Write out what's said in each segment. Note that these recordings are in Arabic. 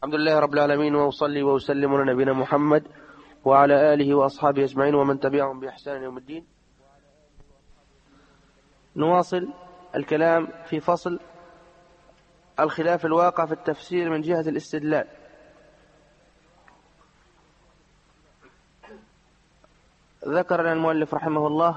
الحمد لله رب العالمين، وأصلي وأسلم على نبينا محمد وعلى آله وأصحابه أجمعين ومن تبعهم بإحسان يوم الدين. نواصل الكلام في فصل الخلاف الواقع في التفسير من جهة الاستدلال. ذكر لنا المؤلف رحمه الله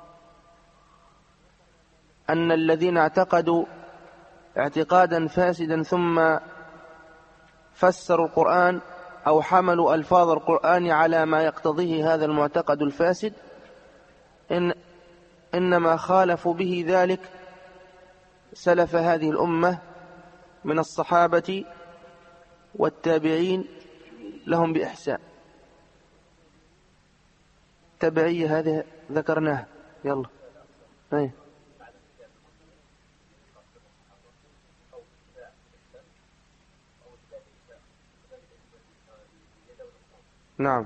أن الذين اعتقدوا اعتقادا فاسدا ثم فسروا القرآن أو حملوا ألفاظ القرآن على ما يقتضيه هذا المعتقد الفاسد إنما خالفوا به ذلك سلف هذه الأمة من الصحابة والتابعين لهم بإحسان. تبعية هذه ذكرناها. يلا أي. نعم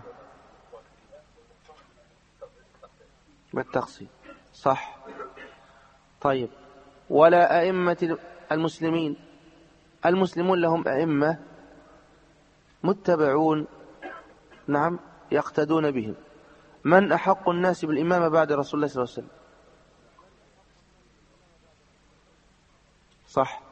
بالتقسيم صح. طيب، ولا أئمة المسلمين، المسلمون لهم أئمة متبعون، نعم يقتدون بهم. من أحق الناس بالإمامة بعد رسول الله صلى الله عليه وسلم؟ صح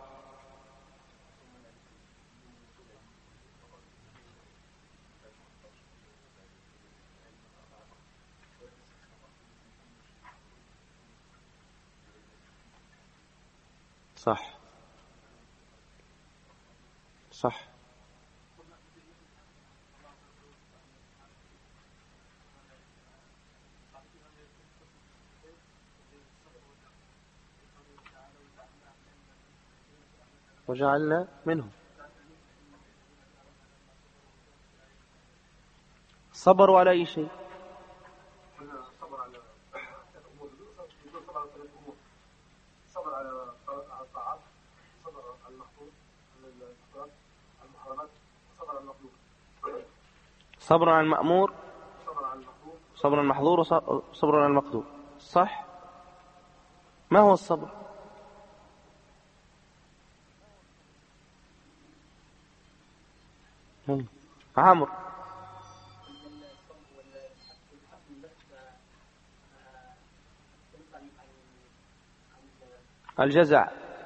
صح صح. وجعلنا منهم صبروا على أي شيء. صبر على الطاعات، صبر على المحظور، المحرمات، صبر على المطلوب. صبر على المأمور، صبر على المحظور، وصبر على المقدور. صح. ما هو الصبر؟ عمرو. الجزع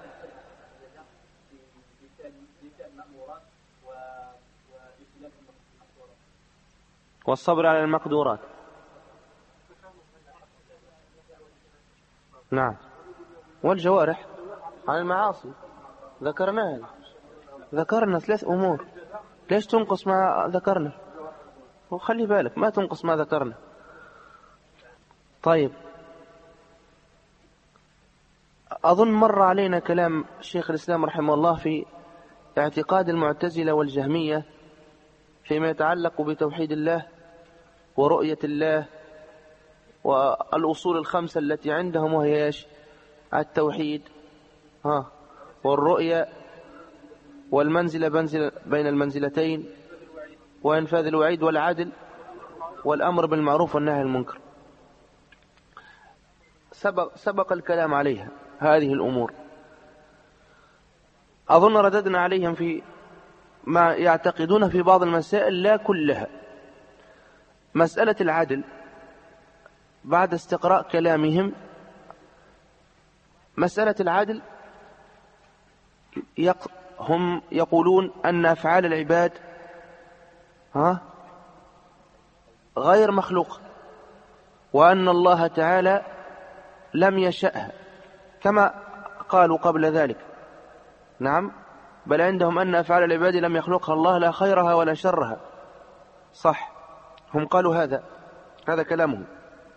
والصبر على المقدورات. نعم، والجوارح عن المعاصي ذكرناها، ذكرنا 3 أمور. ليش تنقص ما ذكرنا؟ وخلي بالك ما تنقص ما ذكرنا. طيب، أظن مر علينا كلام شيخ الإسلام رحمه الله في اعتقاد المعتزلة والجهمية فيما يتعلق بتوحيد الله ورؤية الله والأصول الخمسة التي عندهم، وهي التوحيد والرؤية والمنزلة بين المنزلتين وإنفاذ الوعيد والعدل والأمر بالمعروف والنهي عن المنكر. سبق الكلام عليها هذه الأمور. أظن رددنا عليهم في ما يعتقدون في بعض المسائل لا كلها. مسألة العدل بعد استقراء كلامهم، مسألة العدل هم يقولون أن أفعال العباد غير مخلوقة، وأن الله تعالى لم يشأها كما قالوا قبل ذلك. نعم، بل عندهم أن أفعال العباد لم يخلقها الله، لا خيرها ولا شرها. صح، هم قالوا هذا كلامهم.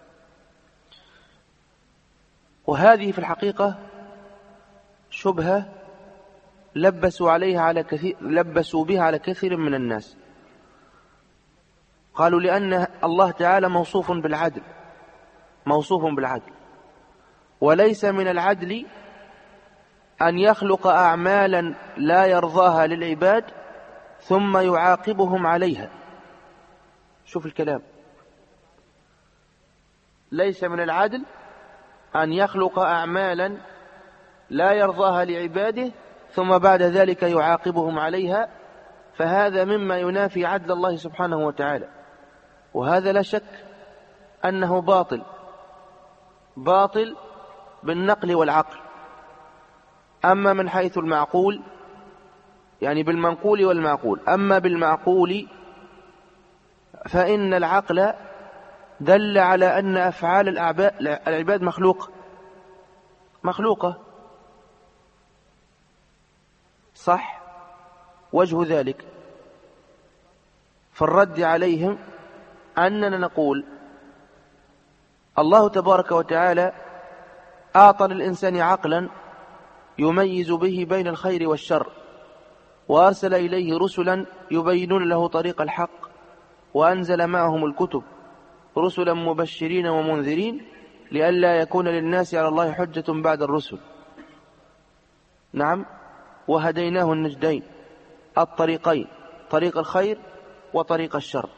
وهذه في الحقيقة شبهة لبسوا بها على كثير من الناس. قالوا لأن الله تعالى موصوف بالعدل، وليس من العدل أن يخلق أعمالا لا يرضاها للعباد ثم يعاقبهم عليها. شوف الكلام، ليس من العدل أن يخلق أعمالا لا يرضاها لعباده ثم بعد ذلك يعاقبهم عليها فهذا مما ينافي عدل الله سبحانه وتعالى، وهذا لا شك أنه باطل بالنقل والعقل. أما من حيث المعقول يعني بالمنقول والمعقول، أما بالمعقول فإن العقل دل على أن أفعال العباد مخلوقة صح. وجه ذلك في الرد عليهم أننا نقول الله تبارك وتعالى أعطى للإنسان عقلا يميز به بين الخير والشر، وأرسل إليه رسلا يبينون له طريق الحق، وأنزل معهم الكتب رسلا مبشرين ومنذرين لئلا يكون للناس على الله حجة بعد الرسل. نعم، وهديناه النجدين، الطريقين، طريق الخير وطريق الشر.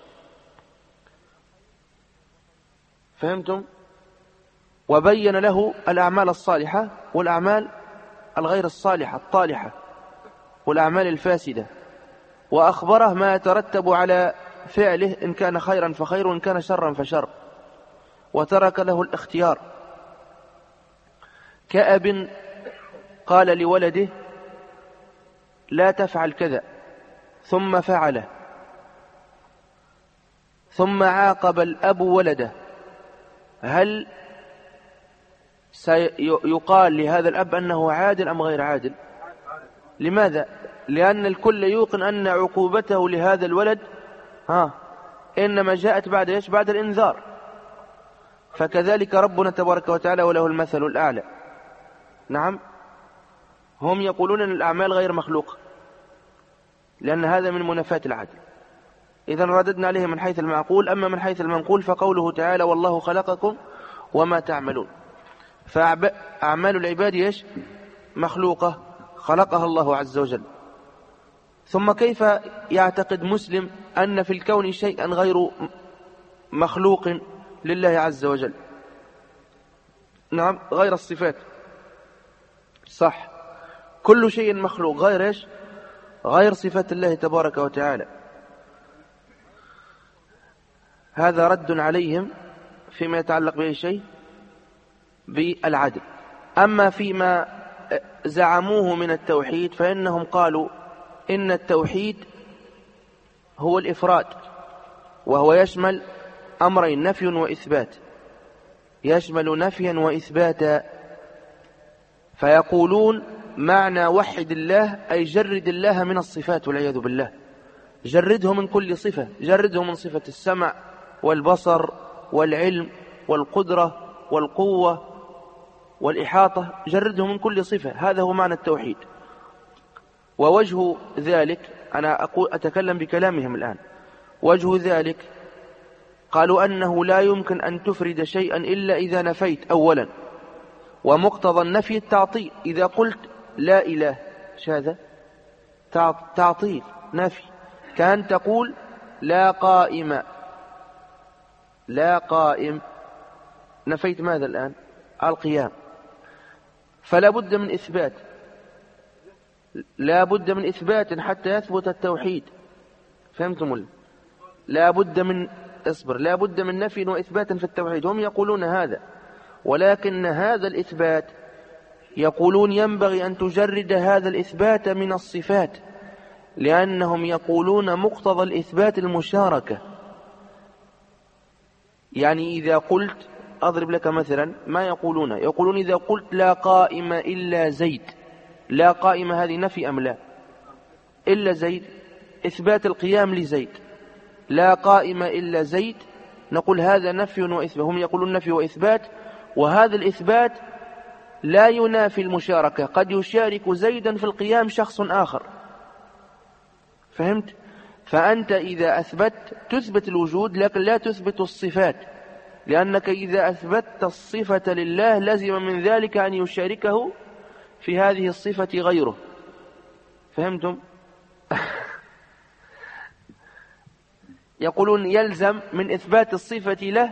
فهمتم؟ وبين له الأعمال الصالحة والأعمال الغير الصالحة الطالحة والأعمال الفاسدة، وأخبره ما يترتب على فعله إن كان خيرا فخير وإن كان شرا فشر، وترك له الاختيار. كأب قال لولده لا تفعل كذا ثم فعله، ثم عاقب الأب ولده، هل سيقال لهذا الأب أنه عادل أم غير عادل؟ لماذا؟ لأن الكل يوقن أن عقوبته لهذا الولد إنما جاءت بعد إيش؟ بعد الإنذار. فكذلك ربنا تبارك وتعالى وله المثل الأعلى. نعم، هم يقولون أن الأعمال غير مخلوقة لأن هذا من منافاة العدل. إذن رددنا عليه من حيث المعقول. أما من حيث المنقول فقوله تعالى والله خلقكم وما تعملون، فأعمال العباد إيش؟ مخلوقة خلقها الله عز وجل. ثم كيف يعتقد مسلم أن في الكون شيئا غير مخلوق لله عز وجل؟ نعم، غير الصفات صح، كل شيء مخلوق غير إيش؟ غير صفات الله تبارك وتعالى. هذا رد عليهم فيما يتعلق به شيء بالعدل. أما فيما زعموه من التوحيد فإنهم قالوا إن التوحيد هو الإفراد، وهو يشمل أمرين، نفي وإثبات، يشمل نفيا وإثباتا. فيقولون معنى وحد الله أي جرد الله من الصفات والعياذ بالله، جرده من كل صفة، جرده من صفة السمع والبصر والعلم والقدرة والقوة والإحاطة، جرده من كل صفة. هذا هو معنى التوحيد. ووجه ذلك، أنا أتكلم بكلامهم الآن، وجه ذلك قالوا أنه لا يمكن أن تفرد شيئا إلا إذا نفيت أولا، ومقتضى النفي التعطيل. إذا قلت لا إله هذا تعطيل نفي، كان تقول لا قائم، لا قائم، نفيت ماذا الآن؟ القيام. فلا بد من إثبات، لا بد من إثبات حتى يثبت التوحيد. فهمتم؟ لا بد من لا بد من نفي وإثبات في التوحيد. هم يقولون هذا، ولكن هذا الإثبات يقولون ينبغي أن تجرد هذا الإثبات من الصفات، لأنهم يقولون مقتضى الإثبات المشاركة. يعني إذا قلت، أضرب لك مثلا ما يقولون إذا قلت لا قائم إلا زيد، لا قائم هذه نفي أم لا؟ إلا زيد إثبات القيام لزيد، لا قائم إلا زيد نقول هذا نفي وإثبات. هم يقولون نفي وإثبات، وهذا الإثبات لا ينافي المشاركة، قد يشارك زيدا في القيام شخص آخر. فهمت؟ فأنت إذا أثبت تثبت الوجود لكن لا تثبت الصفات، لأنك إذا أثبتت الصفة لله لزم من ذلك أن يشاركه في هذه الصفة غيره. فهمتم؟ يقولون يلزم من إثبات الصفة له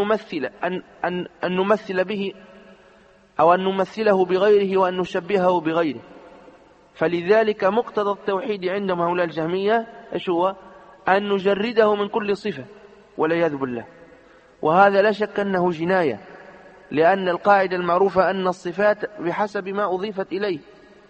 أن نمثل به أو أن نمثله بغيره وأن نشبهه بغيره. فلذلك مقتضى التوحيد عندهم هؤلاء الجهمية إيش هو؟ أن نجرده من كل صفة والعياذ بالله. وهذا لا شك أنه جناية، لأن القاعدة المعروفة أن الصفات بحسب ما أضيفت إليه،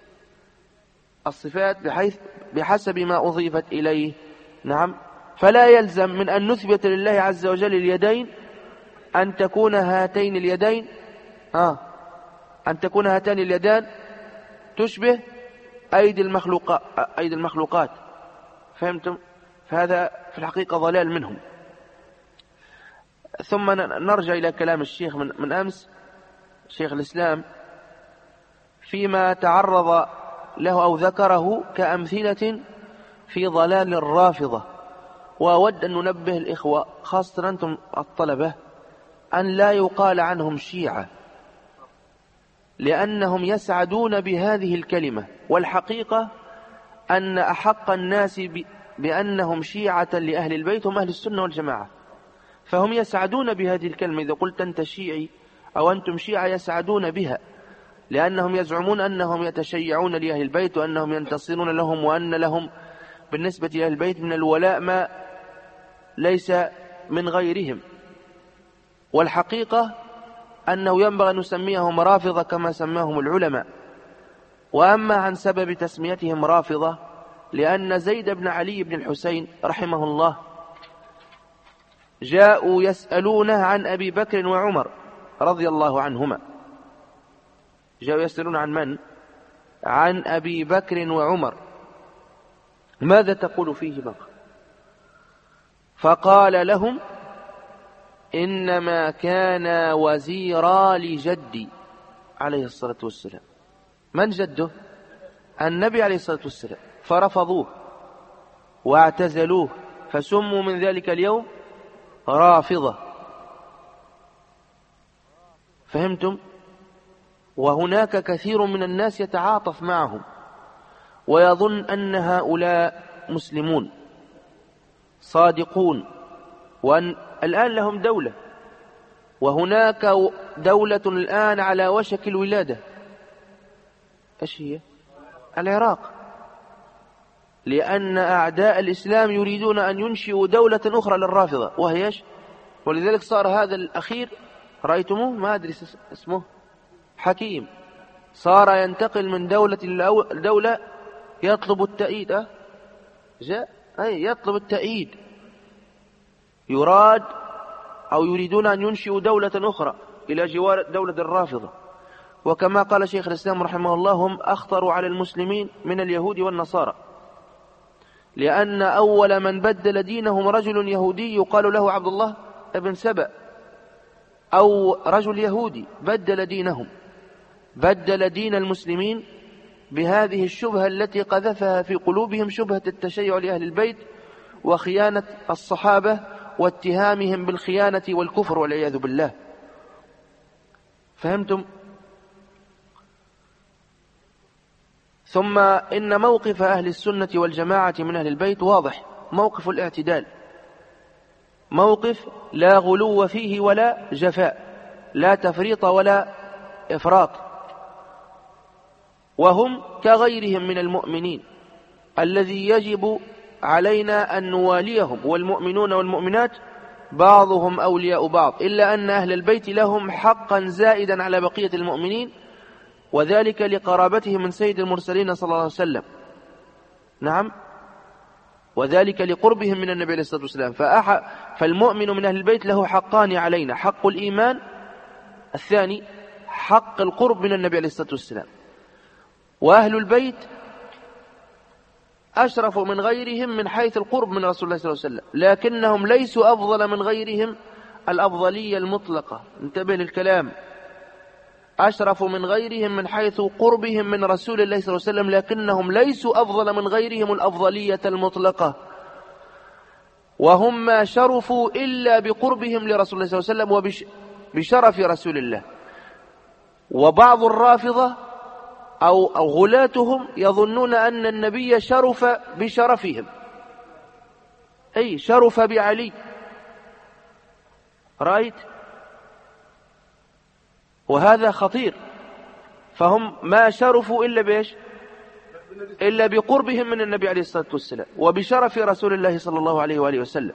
الصفات بحسب ما أضيفت إليه. نعم. فلا يلزم من أن نثبت لله عز وجل اليدين أن تكون هاتين اليدين أن تكون هاتين اليدان تشبه أيدي المخلوقات. فهمتم؟ فهذا في الحقيقة ضلال منهم. ثم نرجع إلى كلام الشيخ من أمس، شيخ الإسلام، فيما تعرض له أو ذكره كأمثلة في ضلال الرافضة. وأود أن ننبه الإخوة خاصة أنتم الطلبة أن لا يقال عنهم شيعة، لأنهم يسعدون بهذه الكلمة، والحقيقة أن أحق الناس بأنهم شيعة لأهل البيت هم أهل السنة والجماعة. فهم يسعدون بهذه الكلمة، إذا قلت أنت شيعي أو أنتم شيعة يسعدون بها، لأنهم يزعمون أنهم يتشيعون لأهل البيت وأنهم ينتصرون لهم وأن لهم بالنسبة لأهل البيت من الولاء ما ليس من غيرهم. والحقيقة أنه ينبغي أن نسميهم رافضة كما سماهم العلماء. وأما عن سبب تسميتهم رافضة، لأن زيد بن علي بن الحسين رحمه الله جاءوا يسألونه عن أبي بكر وعمر رضي الله عنهما. جاءوا يسألون عن من؟ عن أبي بكر وعمر، ماذا تقول فيهما؟ فقال لهم إنما كان وزيرا لجدي عليه الصلاة والسلام. من جده؟ النبي عليه الصلاة والسلام. فرفضوه واعتزلوه، فسموا من ذلك اليوم رافضة. فهمتم؟ وهناك كثير من الناس يتعاطف معهم ويظن أن هؤلاء مسلمون صادقون، وأن الآن لهم دولة، وهناك دولة الآن على وشك الولادة. إيش هي؟ العراق، لأن أعداء الإسلام يريدون أن ينشئوا دولة أخرى للرافضة، وهي إيش؟ ولذلك صار هذا الأخير رأيتموه، ما أدري اسمه، حكيم، صار ينتقل من دولة إلى دولة يطلب التأييد. يطلب التأييد، يراد أو يريدون أن ينشئوا دولة أخرى إلى جوار دولة الرافضة. وكما قال شيخ الإسلام رحمه الله هم أخطر على المسلمين من اليهود والنصارى، لأن أول من بدل دينهم رجل يهودي يقال له عبد الله بن سبأ، أو رجل يهودي بدل دينهم، بدل دين المسلمين بهذه الشبهة التي قذفها في قلوبهم، شبهة التشيع لأهل البيت وخيانة الصحابة واتهامهم بالخيانة والكفر والعياذ بالله. فهمتم؟ ثم إن موقف أهل السنة والجماعة من أهل البيت واضح، موقف الاعتدال، موقف لا غلو فيه ولا جفاء، لا تفريط ولا إفراط. وهم كغيرهم من المؤمنين الذي يجب علينا أن نواليهم، والمؤمنون والمؤمنات بعضهم أولياء بعض، إلا أن أهل البيت لهم حقا زائدا على بقية المؤمنين، وذلك لقرابتهم من سيد المرسلين صلى الله عليه وسلم. نعم، وذلك لقربهم من النبي عليه الصلاة والسلام. فالمؤمن من أهل البيت له حقان علينا، حق الإيمان، الثاني حق القرب من النبي عليه الصلاة والسلام. وأهل البيت أشرف من غيرهم من حيث القرب من رسول الله صلى الله عليه وسلم، لكنهم ليسوا أفضل من غيرهم الأفضلية المطلقة. انتبه للكلام، أشرف من غيرهم من حيث قربهم من رسول الله صلى الله عليه وسلم، لكنهم ليسوا أفضل من غيرهم الأفضلية المطلقة. وهم ما شرفوا إلا بقربهم لرسول الله صلى الله عليه وسلم وبشرف رسول الله. وبعض الرافضة أو غلاتهم يظنون أن النبي شرف بشرفهم، أي شرف بعلي، رأيت؟ وهذا خطير. فهم ما شرفوا إلا بإيش؟ إلا بقربهم من النبي عليه الصلاة والسلام وبشرف رسول الله صلى الله عليه وآله وسلم.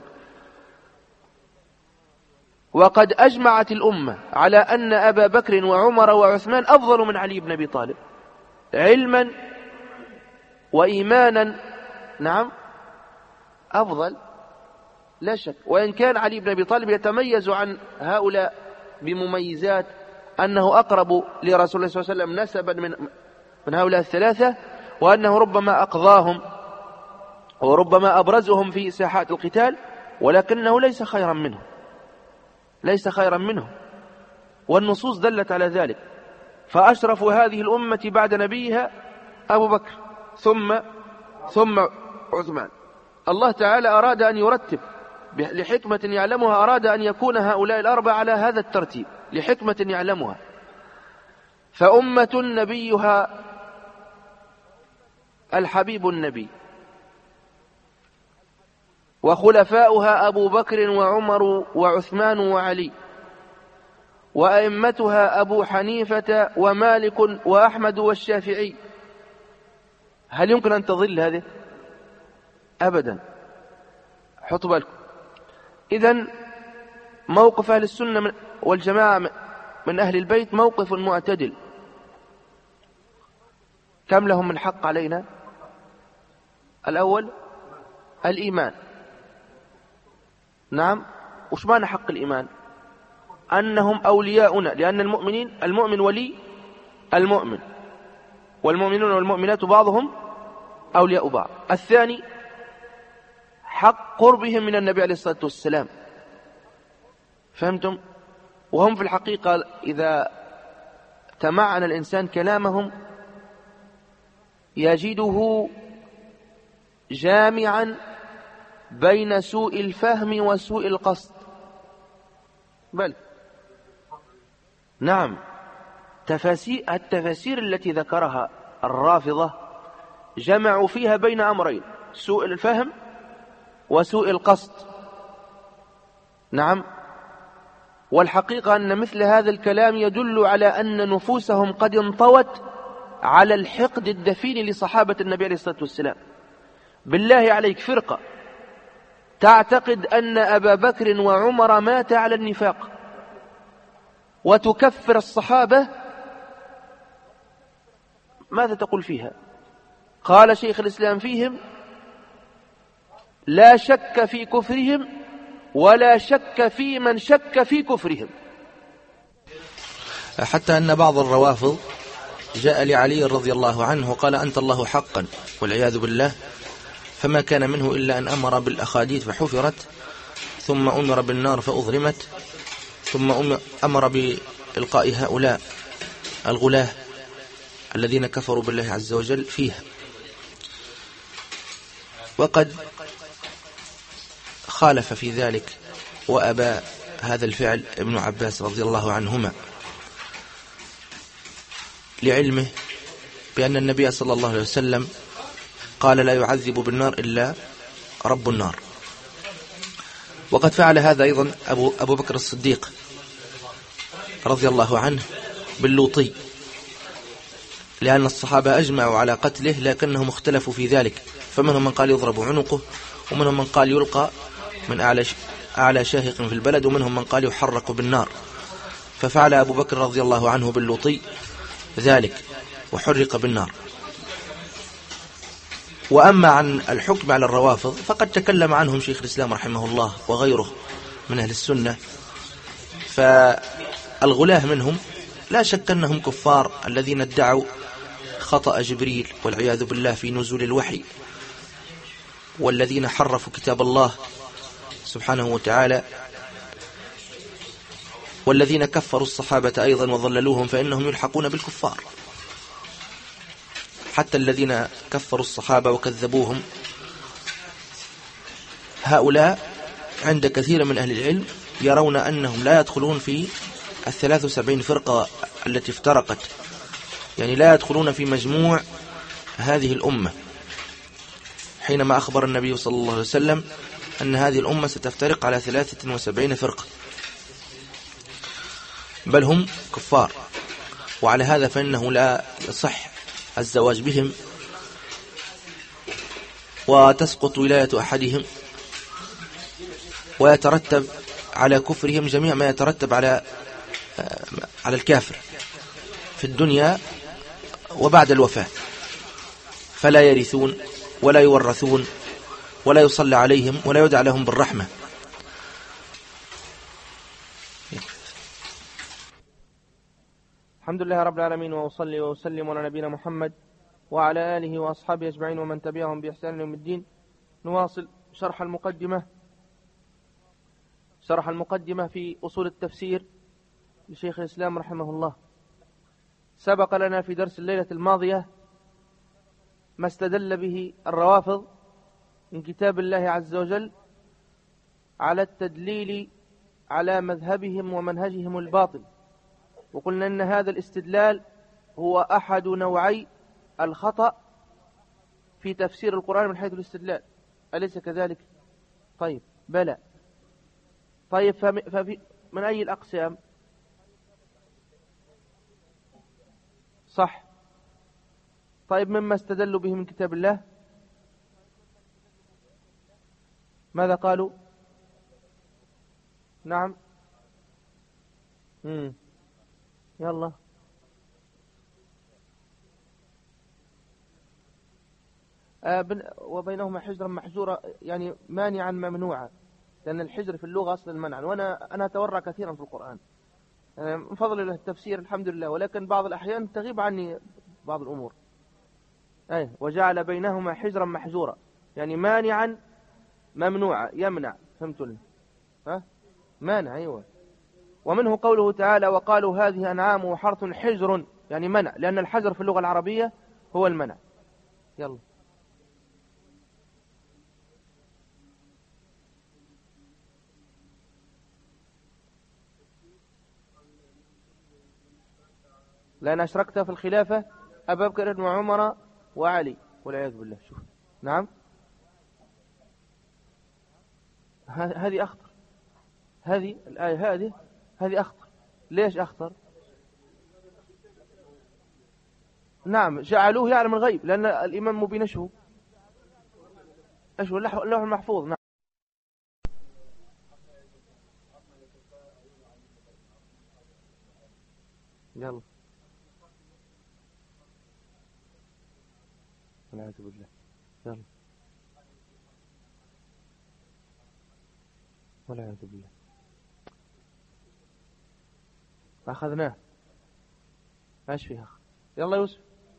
وقد أجمعت الأمة على أن أبا بكر وعمر وعثمان أفضل من علي بن أبي طالب علما وإيمانا. نعم أفضل لا شك، وإن كان علي بن أبي طالب يتميز عن هؤلاء بمميزات أنه أقرب لرسول الله صلى الله عليه وسلم نسبا من هؤلاء الثلاثة، وأنه ربما أقضاهم وربما أبرزهم في ساحات القتال، ولكنه ليس خيرا منه، ليس خيرا منه، والنصوص دلت على ذلك. فأشرف هذه الأمة بعد نبيها أبو بكر ثم عثمان. الله تعالى أراد أن يرتب لحكمة يعلمها، أراد أن يكون هؤلاء الأربعة على هذا الترتيب لحكمة يعلمها. فأمة نبيها الحبيب النبي، وخلفاؤها أبو بكر وعمر وعثمان وعلي، وأئمتها أبو حنيفة ومالك وأحمد والشافعي. هل يمكن أن تضل هذه؟ أبدا. حطوا بالكم. إذن موقف أهل السنة والجماعة من أهل البيت موقف معتدل. كم لهم من حق علينا؟ الأول الإيمان. نعم. وش معنى حق الإيمان؟ أنهم أولياؤنا، لأن المؤمن ولي المؤمن، والمؤمنون والمؤمنات بعضهم أولياء بعض. الثاني حق قربهم من النبي عليه الصلاة والسلام. فهمتم؟ وهم في الحقيقة إذا تمعن الإنسان كلامهم يجده جامعا بين سوء الفهم وسوء القصد. بل نعم، التفاسير التي ذكرها الرافضة جمعوا فيها بين أمرين: سوء الفهم وسوء القصد. نعم. والحقيقة أن مثل هذا الكلام يدل على أن نفوسهم قد انطوت على الحقد الدفين لصحابة النبي عليه الصلاة والسلام. بالله عليك، فرقة تعتقد أن أبا بكر وعمر مات على النفاق وتكفر الصحابة، ماذا تقول فيها؟ قال شيخ الإسلام فيهم: لا شك في كفرهم ولا شك في من شك في كفرهم. حتى أن بعض الروافض جاء لعلي رضي الله عنه وقال: أنت الله حقا، والعياذ بالله، فما كان منه إلا أن أمر بالأخاديد فحفرت، ثم أمر بالنار فأضرمت، ثم أمر بإلقاء هؤلاء الغلاة الذين كفروا بالله عز وجل فيها. وقد خالف في ذلك وأبى هذا الفعل ابن عباس رضي الله عنهما، لعلمه بأن النبي صلى الله عليه وسلم قال: لا يعذب بالنار إلا رب النار. وقد فعل هذا أيضا أبو بكر الصديق رضي الله عنه باللوطي، لأن الصحابة أجمعوا على قتله لكنهم اختلفوا في ذلك، فمنهم من قال يضرب عنقه، ومنهم من قال يلقى من أعلى شاهق في البلد، ومنهم من قال يحرق بالنار. ففعل أبو بكر رضي الله عنه باللوطي ذلك وحرق بالنار. وأما عن الحكم على الروافض فقد تكلم عنهم شيخ الإسلام رحمه الله وغيره من أهل السنة. فالغلاة منهم لا شك أنهم كفار الذين ادعوا خطأ جبريل والعياذ بالله في نزول الوحي، والذين حرفوا كتاب الله سبحانه وتعالى، والذين كفروا الصحابة أيضا وضللوهم، فإنهم يلحقون بالكفار. حتى الذين كفروا الصحابة وكذبوهم هؤلاء عند كثير من أهل العلم يرون أنهم لا يدخلون في 73 فرقة التي افترقت، يعني لا يدخلون في مجموع هذه الأمة، حينما أخبر النبي صلى الله عليه وسلم أن هذه الأمة ستفترق على 73 فرقة، بل هم كفار. وعلى هذا فإنه لا يصح الزواج بهم وتسقط ولاية أحدهم، ويترتب على كفرهم جميع ما يترتب على الكافر في الدنيا وبعد الوفاة، فلا يرثون ولا يورثون ولا يصلى عليهم ولا يدعى لهم بالرحمة. الحمد لله رب العالمين، وأصلي وأسلم على نبينا محمد وعلى آله وأصحابه أجمعين ومن تبعهم بإحسان يوم الدين. نواصل شرح المقدمة في أصول التفسير لشيخ الإسلام رحمه الله. سبق لنا في درس الليلة الماضية ما استدل به الروافض من كتاب الله عز وجل على التدليل على مذهبهم ومنهجهم الباطل، وقلنا أن هذا الاستدلال هو أحد نوعي الخطأ في تفسير القرآن من حيث الاستدلال، أليس كذلك؟ طيب بلى. طيب من أي الأقسام؟ صح. طيب مما استدلوا به من كتاب الله ماذا قالوا؟ نعم. يلا. وبينهما حجرا محجورا، يعني مانعا ممنوعا، لأن الحجر في اللغة أصل المنع، وأنا أتورع كثيرا في القرآن من فضل الله التفسير الحمد لله، ولكن بعض الأحيان تغيب عني بعض الأمور. وجعل بينهما حجرا محجورا، يعني مانعا ممنوعا، يمنع، فهمتوا؟ مانع، أيوة. ومنه قوله تعالى وقالوا هذه أنعام وحرث حجر، يعني منع، لأن الحجر في اللغة العربية هو المنع. يلا. لأن أشركت في الخلافة أبا بكر وعمر وعلي والعياذ بالله. شوف. نعم. هذه أخطر، هذه الآية هذه أخطر. ليش أخطر؟ نعم، جعلوه يعلم الغيب، لأن الإمام مبين شو اللوح المحفوظ. نعم. يلا. والعياذ بالله. يلا. والعياذ بالله. أخذناه، ماش فيها. يلا يوسف.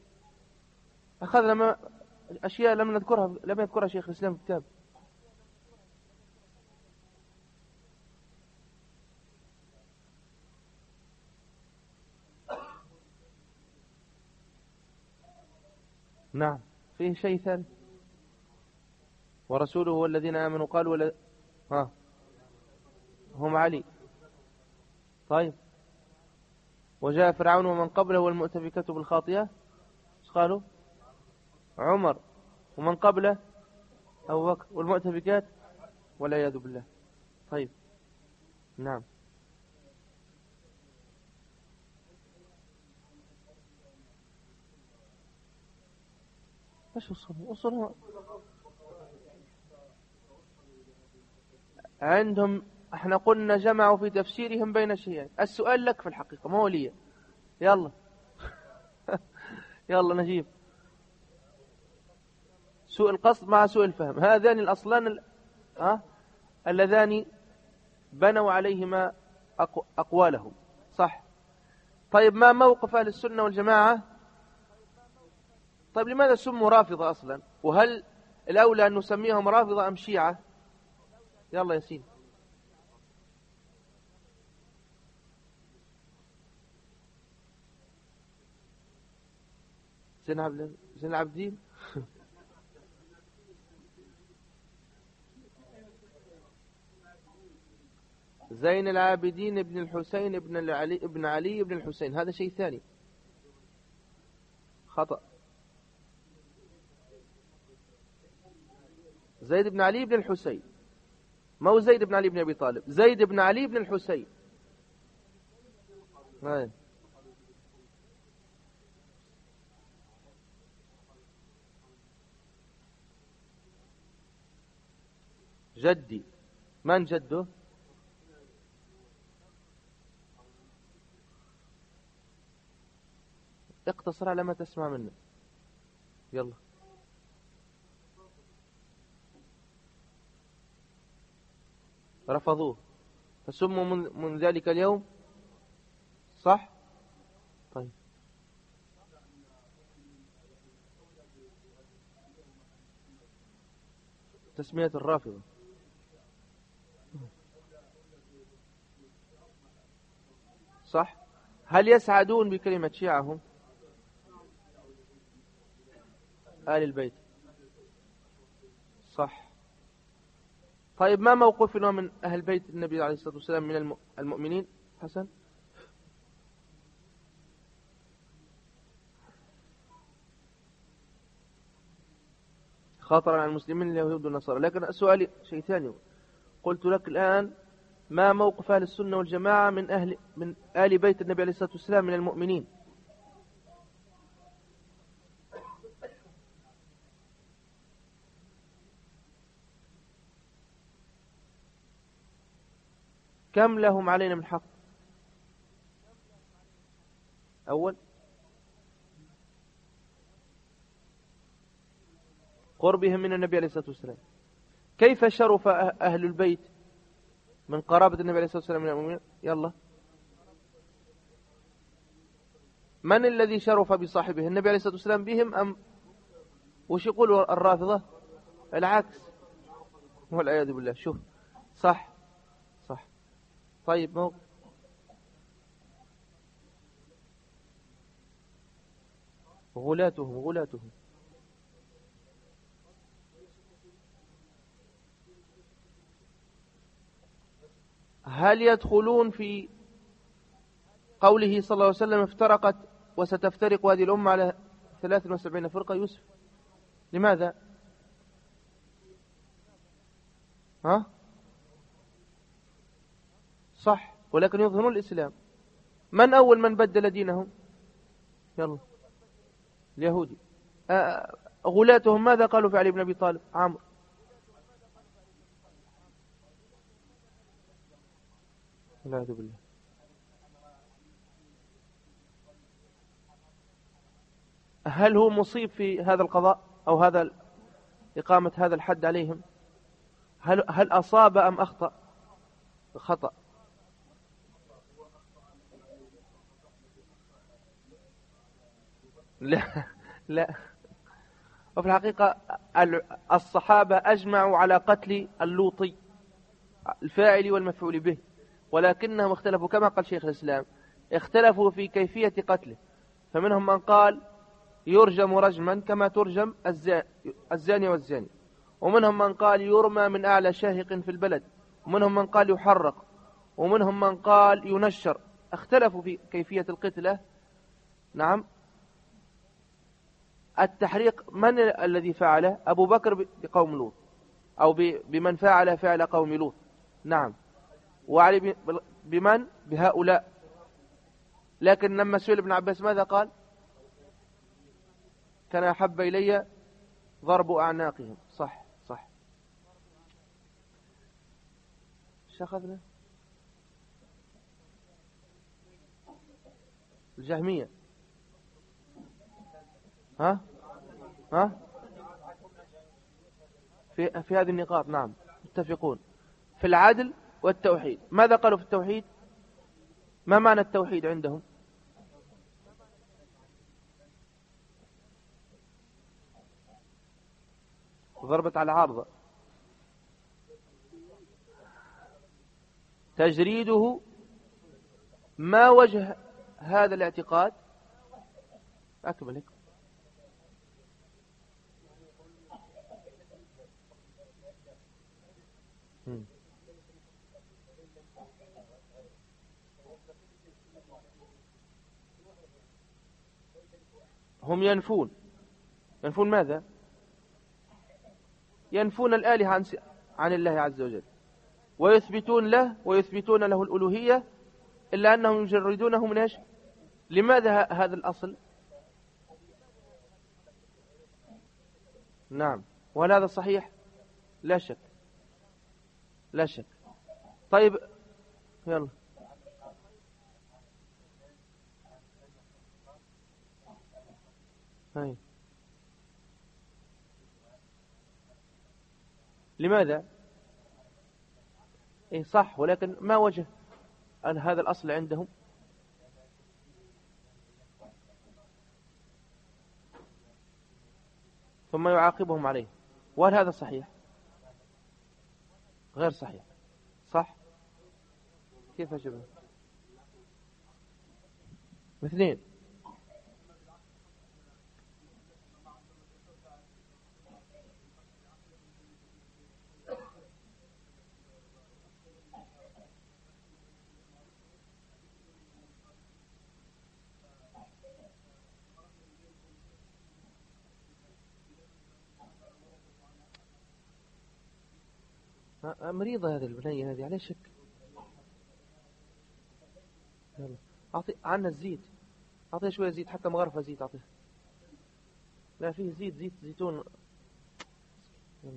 أخذنا أشياء لم يذكرها شيخ الإسلام في الكتاب. نعم. فيه شيء ثاني. ورسوله والذين آمنوا قالوا هم علي. طيب. وجاء فرعون ومن قبله والمؤتفكات بالخاطئة، ايش قالوا؟ عمر. ومن قبله أبو بكر. والمؤتفكات والعياذ بالله. طيب. نعم. ايش وصلوا عندهم؟ احنا قلنا جمعوا في تفسيرهم بين شيئين. السؤال لك في الحقيقة، ما هو لي. يلا. يلا نجيب. سوء القصد مع سوء الفهم، هذان الأصلان اللذان بنوا عليهما أقوالهم. صح. طيب ما موقف أهل السنة والجماعة؟ طيب لماذا سموا رافضة أصلا؟ وهل الأولى أن نسميهم رافضة أم شيعة؟ يلا يا سيدي. زين العابدين. زين العابدين ابن الحسين ابن علي ابن الحسين، هذا شيء ثاني، خطأ. زيد بن علي بن الحسين، ما هو زيد بن علي بن أبي طالب، زيد بن علي بن الحسين. جدي. من جده؟ اقتصر على ما تسمع منه. يلا. رفضوه فسموا من ذلك اليوم. صح. طيب تسمية الرافضة. صح. هل يسعدون بكلمة شيعة هم؟ آل البيت. صح. طيب ما موقفنا من أهل بيت النبي عليه الصلاة والسلام من المؤمنين؟ حسن. خطرا على المسلمين اليهود والنصارى. لكن سؤالي شيء ثاني. قلت لك الآن ما موقف أهل السنة والجماعة من آل بيت النبي عليه الصلاة والسلام من المؤمنين؟ كم لهم علينا من حق؟ أول قربهم من النبي عليه الصلاة والسلام. كيف شرف أهل البيت من قرابة النبي عليه الصلاة والسلام من المؤمنين؟ يلا. من الذي شرف بصاحبه؟ النبي عليه الصلاة والسلام بهم أم وش يقول الرافضة؟ العكس والعياذ بالله. شوف. صح. صح. طيب غلاتهم. هل يدخلون في قوله صلى الله عليه وسلم افترقت وستفترق هذه الأمة على 73 فرقة؟ يوسف لماذا؟ ها؟ صح. ولكن يظهرون الإسلام. من أول من بدل دينهم؟ يلا. اليهودي. غلاتهم ماذا قالوا في علي بن أبي طالب؟ عمرو. والعياذ بالله. هل هو مصيب في هذا القضاء أو هذا إقامة هذا الحد عليهم؟ هل أصاب أم أخطأ؟ خطأ. لا لا. وفي الحقيقة الصحابة أجمعوا على قتل اللوطي الفاعل والمفعول به، ولكنهم اختلفوا كما قال شيخ الإسلام، اختلفوا في كيفية قتله. فمنهم من قال يرجم رجما كما ترجم الزاني والزاني، ومنهم من قال يرمى من أعلى شاهق في البلد، ومنهم من قال يحرق، ومنهم من قال ينشر. اختلفوا في كيفية القتلة. نعم. التحريق من الذي فعله؟ أبو بكر بقوم لوط أو بمن فعل فعل قوم لوط. نعم. وعلي بمن؟ بهؤلاء. لكن لما سئل ابن عباس ماذا قال؟ كان أحب إلي ضرب أعناقهم. صح. صح. شخذنا الجهمية. ها في هذه النقاط. نعم متفقون في العدل والتوحيد. ماذا قالوا في التوحيد؟ ما معنى التوحيد عندهم؟ ضربت على عارضة. تجريده. ما وجه هذا الاعتقاد؟ أكمل. هم ينفون ماذا؟ ينفون الآلهة عن الله عز وجل، ويثبتون له الألوهية، إلا أنهم يجردونه من إيش؟ لماذا هذا الأصل؟ نعم. وهل هذا صحيح؟ لا شك. لا شك. طيب يلا. هاي. لماذا؟ إيه صح، ولكن ما وجه أن هذا الأصل عندهم؟ ثم يعاقبهم عليه، وهل هذا صحيح؟ غير صحيح. صح؟ كيف أجبه؟ اثنين. مريضة هذه البنية هذه عليه شك. يلا أعطي عنا الزيت، أعطيها شوية زيت، حتى مغرفة زيت أعطيها. لا فيه زيت زيتون. يلا.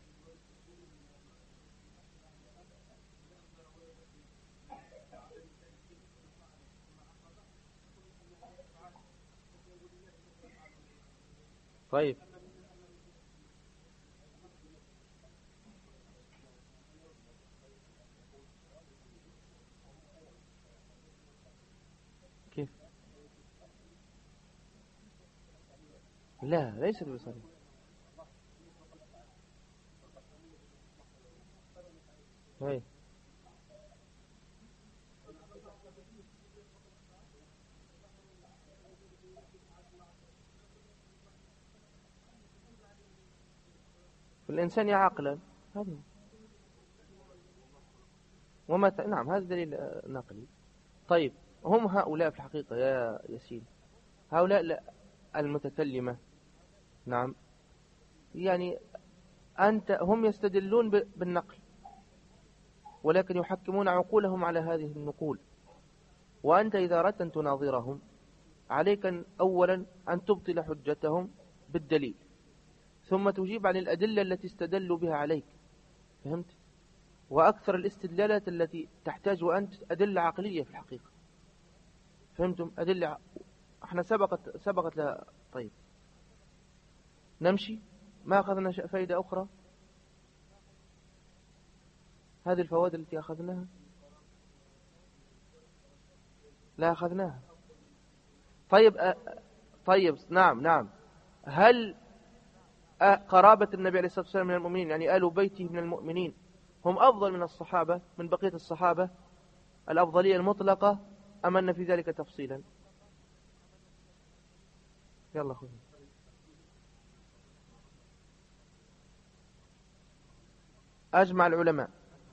طيب كيف؟ لا ليست بصحيح. هاي. الإنسان يعقلا هذا. نعم هذا دليل نقلي. طيب هم هؤلاء في الحقيقة يا ياسين، هؤلاء المتكلمة، نعم، يعني هم يستدلون بالنقل، ولكن يحكمون عقولهم على هذه النقول. وأنت إذا أردت أن تناظرهم عليك أولا أن تبطل حجتهم بالدليل، ثم تجيب عن الأدلة التي استدلوا بها عليك. فهمت؟ وأكثر الاستدلالات التي تحتاج وأنت أدلة عقلية في الحقيقة. فهمتم؟ أدلة احنا سبقت لها. طيب نمشي، ما أخذنا فائدة أخرى. هذه الفوائد التي أخذناها لا أخذناها. طيب طيب نعم. هل قرابة النبي عليه الصلاة والسلام من المؤمنين، يعني آل بيته من المؤمنين، هم أفضل من الصحابة، من بقية الصحابة الأفضلية المطلقة، أم أن في ذلك تفصيلا؟ يلا خذ. أجمع العلماء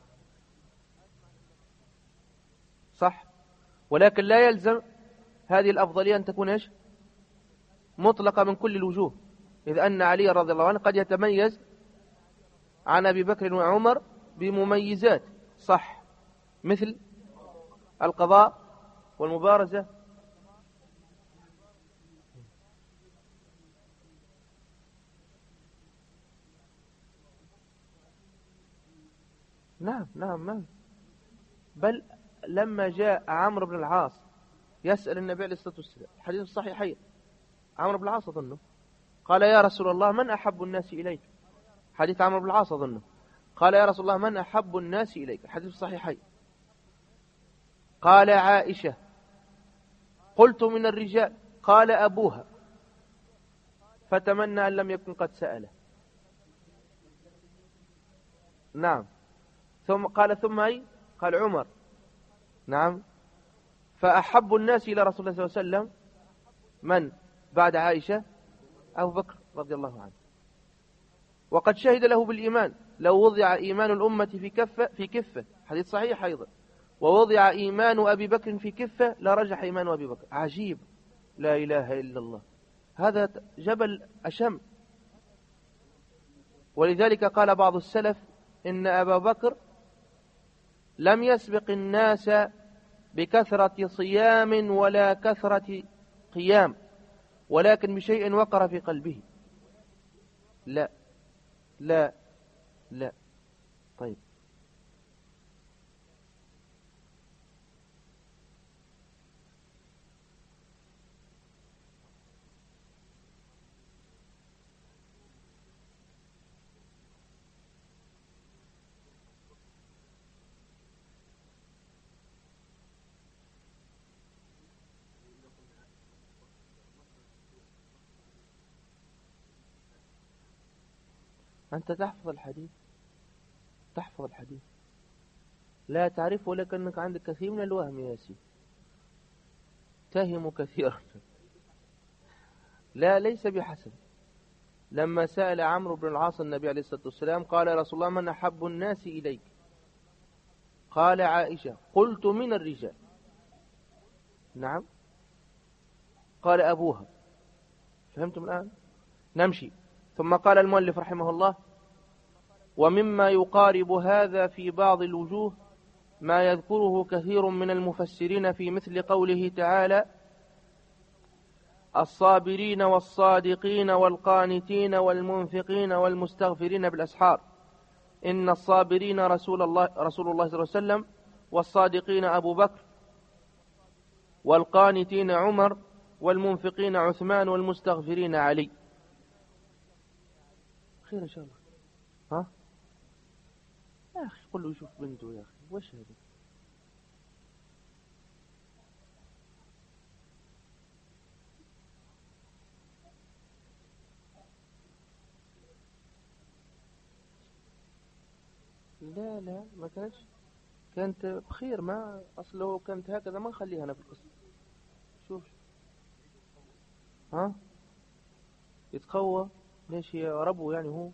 صح، ولكن لا يلزم هذه الأفضلية أن تكون إيش؟ مطلقة من كل الوجوه، إذ أن علي رضي الله عنه قد يتميز عن أبي بكر وعمر بمميزات، صح، مثل القضاء والمبارزة. نعم. بل لما جاء عمرو بن العاص يسأل النبي عليه الصلاة والسلام، الحديث الصحيحين، عمرو بن العاص أظنه، قال يا رسول الله من أحب الناس إليك؟ حديث عمرو بن العاص أظنه. قال يا رسول الله من أحب الناس إليك؟ الحديث الصحيحين. قال عائشة. قلت من الرجال؟ قال أبوها، فتمنى أن لم يكن قد سأله. نعم. ثم أي؟ قال عمر. نعم. فأحب الناس إلى رسول الله صلى الله عليه وسلم من بعد عائشة؟ أبو بكر رضي الله عنه، وقد شهد له بالإيمان. لو وضع إيمان الأمة في كفة، حديث صحيح أيضا، ووضع إيمان أبي بكر في كفة لرجح إيمان أبي بكر. عجيب، لا إله إلا الله، هذا جبل أشم. ولذلك قال بعض السلف إن أبا بكر لم يسبق الناس بكثرة صيام ولا كثرة قيام، ولكن بشيء وقر في قلبه. لا. طيب أنت تحفظ الحديث، تحفظ الحديث، لا تعرفه لكنك عندك كثير من الوهم يا سيدي، تهم كثيرا. لا، ليس بحسن. لما سأل عمرو بن العاص النبي عليه الصلاة والسلام قال يا رسول الله من أحب الناس إليك؟ قال عائشة. قلت من الرجال؟ نعم. قال أبوها. فهمتم الآن؟ نمشي. ثم قال المؤلف رحمه الله: ومما يقارب هذا في بعض الوجوه ما يذكره كثير من المفسرين في مثل قوله تعالى: الصابرين والصادقين والقانتين والمنفقين والمستغفرين بالأسحار. إن الصابرين رسول الله صلى الله عليه وسلم، والصادقين أبو بكر، والقانتين عمر، والمنفقين عثمان، والمستغفرين علي. خير إن شاء الله. ها يا أخي قل له يشوف بنته يا أخي، وش هذا؟ لا لا، ما كانت بخير. ما أصله كانت هكذا ما نخليها أنا في القصة. شوف ها يتقوى ليش يا ربه يعني هو.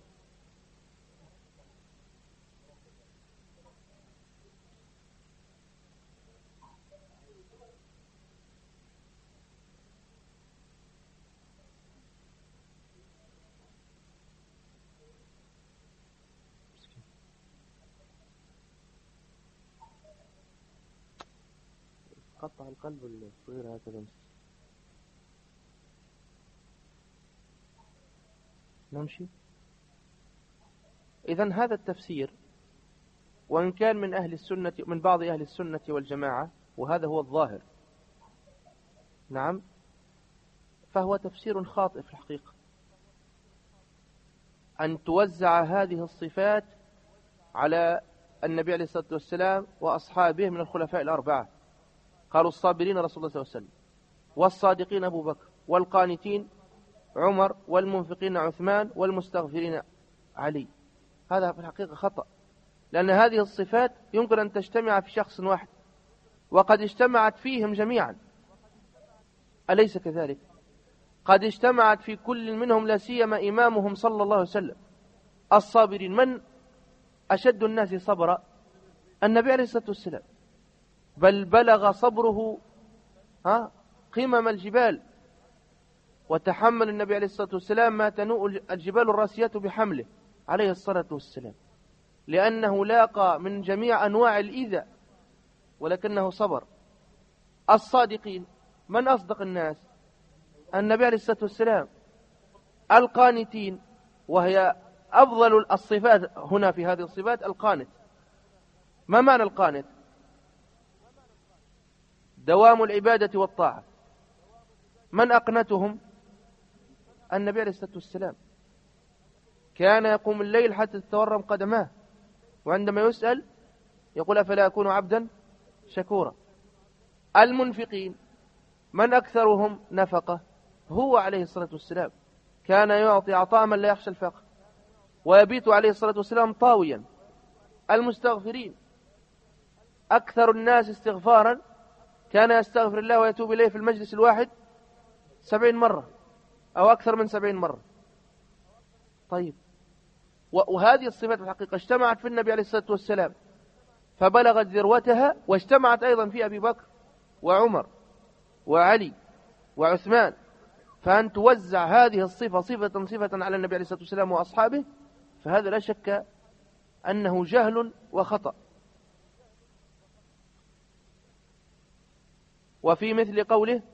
قطع القلب الصغير هكذا. نمشي. إذن هذا التفسير وإن كان من أهل السنة، من بعض أهل السنة والجماعة، وهذا هو الظاهر، نعم، فهو تفسير خاطئ في الحقيقة. أن توزع هذه الصفات على النبي عليه الصلاة والسلام وأصحابه من الخلفاء الأربعة. قالوا الصابرين رسول الله صلى الله عليه وسلم، والصادقين أبو بكر، والقانتين عمر، والمنفقين عثمان، والمستغفرين علي. هذا في الحقيقة خطأ، لأن هذه الصفات يمكن أن تجتمع في شخص واحد، وقد اجتمعت فيهم جميعا، أليس كذلك؟ قد اجتمعت في كل منهم، لا سيما إمامهم صلى الله عليه وسلم. الصابرين، من أشد الناس صبرا؟ النبي عليه الصلاة والسلام، بل بلغ صبره قمم الجبال، وتحمل النبي عليه الصلاة والسلام ما تنوء الجبال الراسيات بحمله عليه الصلاة والسلام، لأنه لاقى من جميع أنواع الإيذاء ولكنه صبر. الصادقين، من أصدق الناس؟ النبي عليه الصلاة والسلام. القانتين، وهي أفضل الصفات هنا في هذه الصفات، القانت. ما معنى القانت؟ دوام العبادة والطاعة. من أقنتهم؟ النبي عليه الصلاة والسلام، كان يقوم الليل حتى تتورم قدماه، وعندما يسأل يقول أفلا أكون عبدا شكورا. المنفقين، من أكثرهم نفقة؟ هو عليه الصلاة والسلام، كان يعطي عطاء من لا يخشى الفقر، ويبيت عليه الصلاة والسلام طاويا. المستغفرين، أكثر الناس استغفارا، كان يستغفر الله ويتوب إليه في المجلس الواحد 70 مرة أو أكثر من 70 مرة. طيب، وهذه الصفات في الحقيقة اجتمعت في النبي عليه الصلاة والسلام فبلغت ذروتها، واجتمعت أيضا في أبي بكر وعمر وعلي وعثمان. فأن توزع هذه الصفة صفة على النبي عليه الصلاة والسلام وأصحابه، فهذا لا شك أنه جهل وخطأ. وفي مثل قوله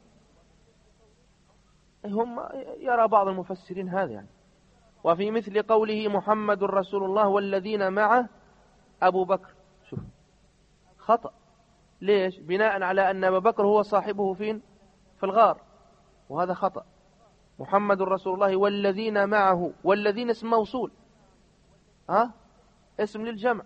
هم يرى بعض المفسرين هذا يعني، وفي مثل قوله محمد رسول الله والذين معه أبو بكر. شوف، خطأ. ليش؟ بناء على أن أبا بكر هو صاحبه فين؟ في الغار، وهذا خطأ. محمد رسول الله والذين معه، والذين اسم موصول، اسم للجمع،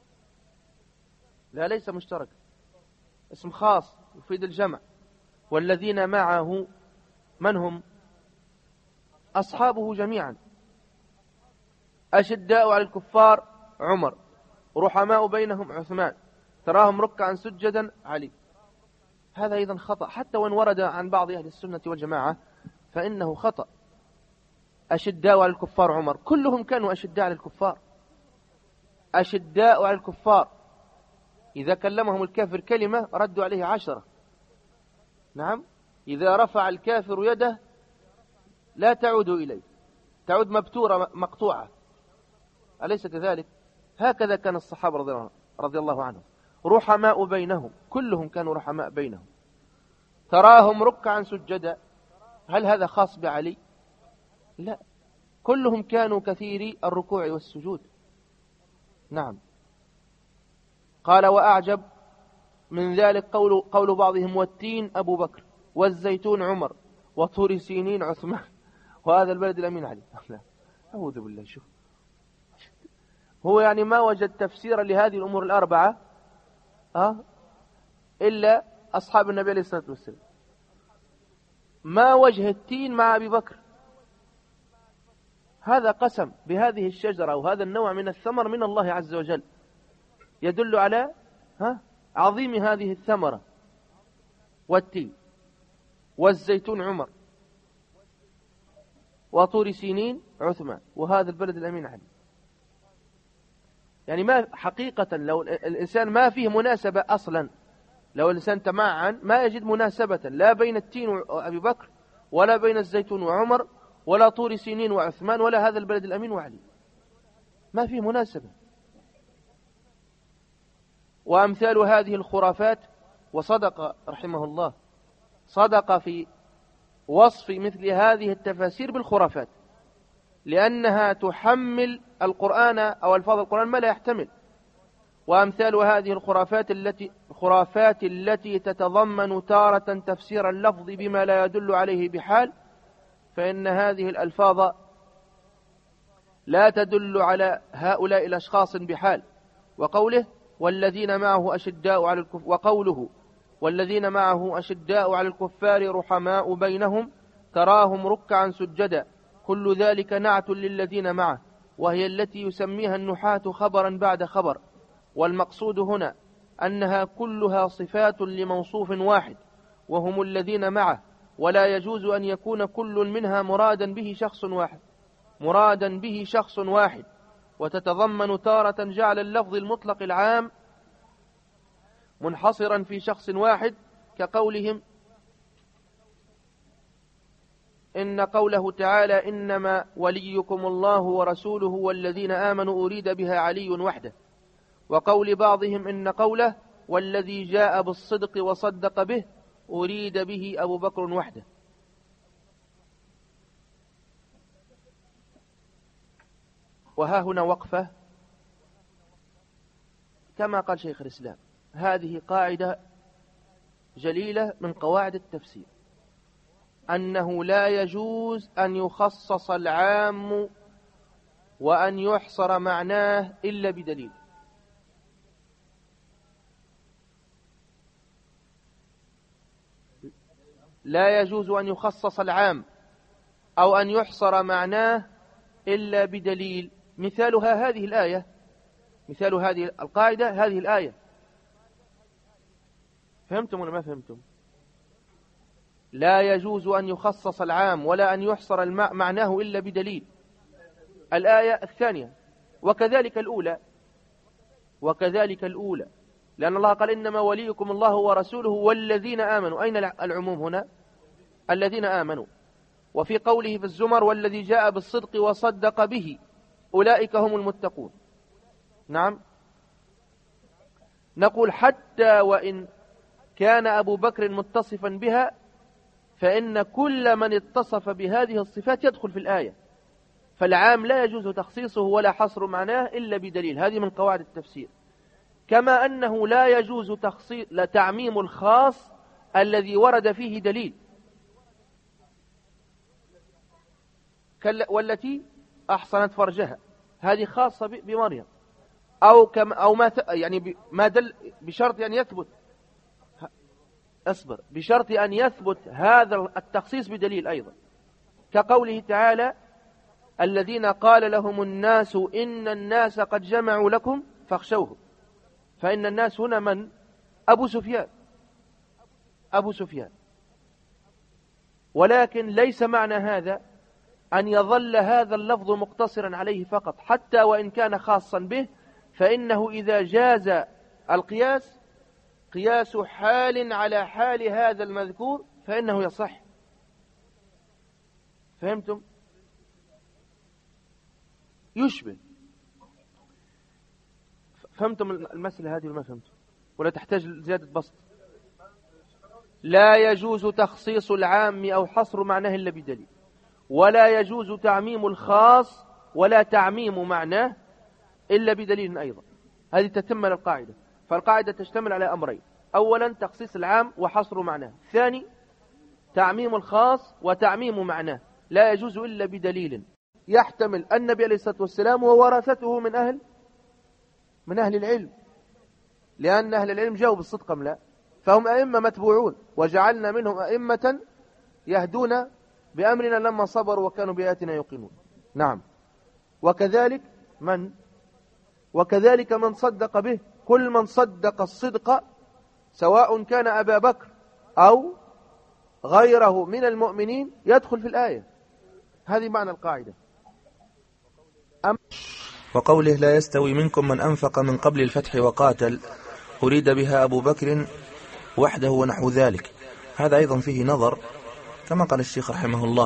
لا ليس مشترك، اسم خاص يفيد الجمع. والذين معه من هم؟ أصحابه جميعا. أشداء على الكفار عمر، رحماء بينهم عثمان، تراهم ركعا سجدا علي. هذا أيضا خطأ، حتى وإن ورد عن بعض أهل السنة والجماعة فإنه خطأ. أشداء على الكفار عمر، كلهم كانوا أشداء على الكفار، أشداء على الكفار. إذا كلمهم الكافر كلمة ردوا عليه 10. نعم، إذا رفع الكافر يده لا تعود إليه، تعود مبتورة مقطوعة، أليس كذلك؟ هكذا كان الصحابة رضي الله عنهم، رحماء بينهم، كلهم كانوا رحماء بينهم. تراهم ركعا سجدا، هل هذا خاص بعلي؟ لا، كلهم كانوا كثيري الركوع والسجود. نعم. قال وأعجب من ذلك قول بعضهم والتين أبو بكر، والزيتون عمر، وطور سينين عثمان، وهذا البلد الأمين علي. أعوذ بالله. شوف، هو يعني ما وجد تفسيرا لهذه الأمور الأربعة إلا أصحاب النبي عليه الصلاة والسلام. ما وجه التين مع أبي بكر؟ هذا قسم بهذه الشجرة وهذا النوع من الثمر من الله عز وجل، يدل على عظيم هذه الثمرة. والتين والزيتون عمر، وطور سينين عثمان، وهذا البلد الأمين علي. يعني ما حقيقة لو الإنسان ما فيه مناسبة أصلا، لو الإنسان تمعن ما يجد مناسبة لا بين التين وأبي بكر، ولا بين الزيتون وعمر، ولا طور سينين وعثمان، ولا هذا البلد الأمين وعلي، ما فيه مناسبة. وأمثال هذه الخرافات، وصدق رحمه الله، صدق في وصف مثل هذه التفاسير بالخرافات، لأنها تحمل القرآن أو ألفاظ القرآن ما لا يحتمل. وأمثال هذه الخرافات التي تتضمن تارة تفسير اللفظ بما لا يدل عليه بحال، فإن هذه الألفاظ لا تدل على هؤلاء الأشخاص بحال. وقوله والذين معه أشداء على الكفار، وقوله والذين معه أشداء على الكفار رحماء بينهم تراهم ركعا سجدا، كل ذلك نعت للذين معه، وهي التي يسميها النحاة خبرا بعد خبر. والمقصود هنا أنها كلها صفات لموصوف واحد وهم الذين معه، ولا يجوز أن يكون كل منها مرادا به شخص واحد، وتتضمن تارة جعل اللفظ المطلق العام منحصرا في شخص واحد، كقولهم إن قوله تعالى إنما وليكم الله ورسوله والذين آمنوا أريد بها علي وحده. وقول بعضهم إن قوله والذي جاء بالصدق وصدق به أريد به أبو بكر وحده. وها هنا وقفة، كما قال شيخ الإسلام، هذه قاعدة جليلة من قواعد التفسير، أنه لا يجوز أن يخصص العام وأن يحصر معناه إلا بدليل. لا يجوز أن يخصص العام أو أن يحصر معناه إلا بدليل. مثالها هذه الآية، مثال هذه القاعدة هذه الآية. فهمتم ولا ما فهمتم؟ لا يجوز أن يخصص العام ولا أن يحصر معناه إلا بدليل. الآية الثانية وكذلك الأولى، لأن الله قال إنما وليكم الله ورسوله والذين آمنوا. أين العموم هنا؟ الذين آمنوا. وفي قوله في الزمر والذي جاء بالصدق وصدق به أولئك هم المتقون. نعم، نقول حتى وإن كان أبو بكر متصفا بها فإن كل من اتصف بهذه الصفات يدخل في الآية، فالعام لا يجوز تخصيصه ولا حصر معناه إلا بدليل. هذه من قواعد التفسير. كما أنه لا يجوز تعميم الخاص الذي ورد فيه دليل، والتي أحصنت فرجها، هذه خاصة بمريم، أو ما دل بشرط أن يثبت، بشرط أن يثبت هذا التخصيص بدليل أيضا، كقوله تعالى الذين قال لهم الناس إن الناس قد جمعوا لكم فاخشوهم. فإن الناس هنا من؟ أبو سفيان. ولكن ليس معنى هذا أن يظل هذا اللفظ مقتصرا عليه فقط، حتى وإن كان خاصا به، فإنه إذا جاز القياس قياس حال على حال هذا المذكور فإنه يصح. فهمتم؟ يشبه. فهمتم المسألة هذه ولا ما فهمتم؟ ولا تحتاج زيادة بسط؟ لا يجوز تخصيص العام أو حصر معناه إلا بدليل، ولا يجوز تعميم الخاص ولا تعميم معناه إلا بدليل أيضا. هذه تتم القاعدة. فالقاعدة تشتمل على أمرين: أولا تخصيص العام وحصر معناه، ثاني تعميم الخاص وتعميم معناه. لا يجوز إلا بدليل يحتمل النبي عليه الصلاة والسلام وورثته من أهل العلم، لأن أهل العلم جاءوا بالصدق أم لا؟ فهم أئمة متبوعون، وجعلنا منهم أئمة يهدون بأمرنا لما صبروا وكانوا بآياتنا يوقنون. نعم. وكذلك من صدق به، كل من صدق الصدق سواء كان أبا بكر أو غيره من المؤمنين يدخل في الآية. هذه معنى القاعدة. وقوله لا يستوي منكم من أنفق من قبل الفتح وقاتل، أريد بها أبو بكر وحده ونحو ذلك. هذا أيضا فيه نظر، كما قال الشيخ رحمه الله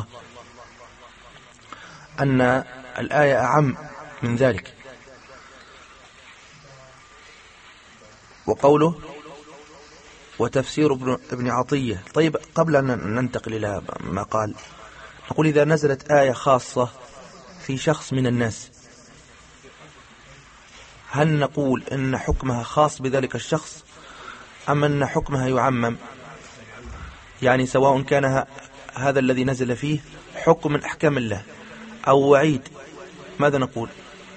أن الآية أعم من ذلك. وقوله وتفسير ابن عطية. طيب، قبل أن ننتقل إلى ما قال، نقول إذا نزلت آية خاصة في شخص من الناس، هل نقول إن حكمها خاص بذلك الشخص أم أن حكمها يعمم؟ يعني سواء كان هذا الذي نزل فيه حكم من أحكام الله أو وعيد، ماذا نقول؟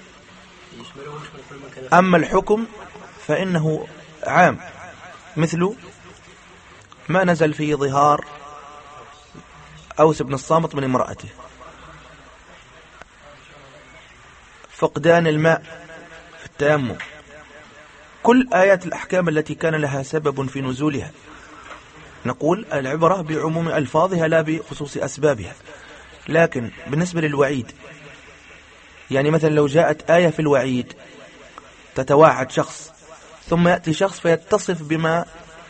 أما الحكم فإنه عام، مثل ما نزل في ظهار أوس بن الصامت من امرأته، فقدان الماء في التيمم، كل آيات الأحكام التي كان لها سبب في نزولها، نقول العبرة بعموم ألفاظها لا بخصوص أسبابها. لكن بالنسبة للوعيد، يعني مثلا لو جاءت آية في الوعيد تتواعد شخص، ثم يأتي شخص فيتصف بما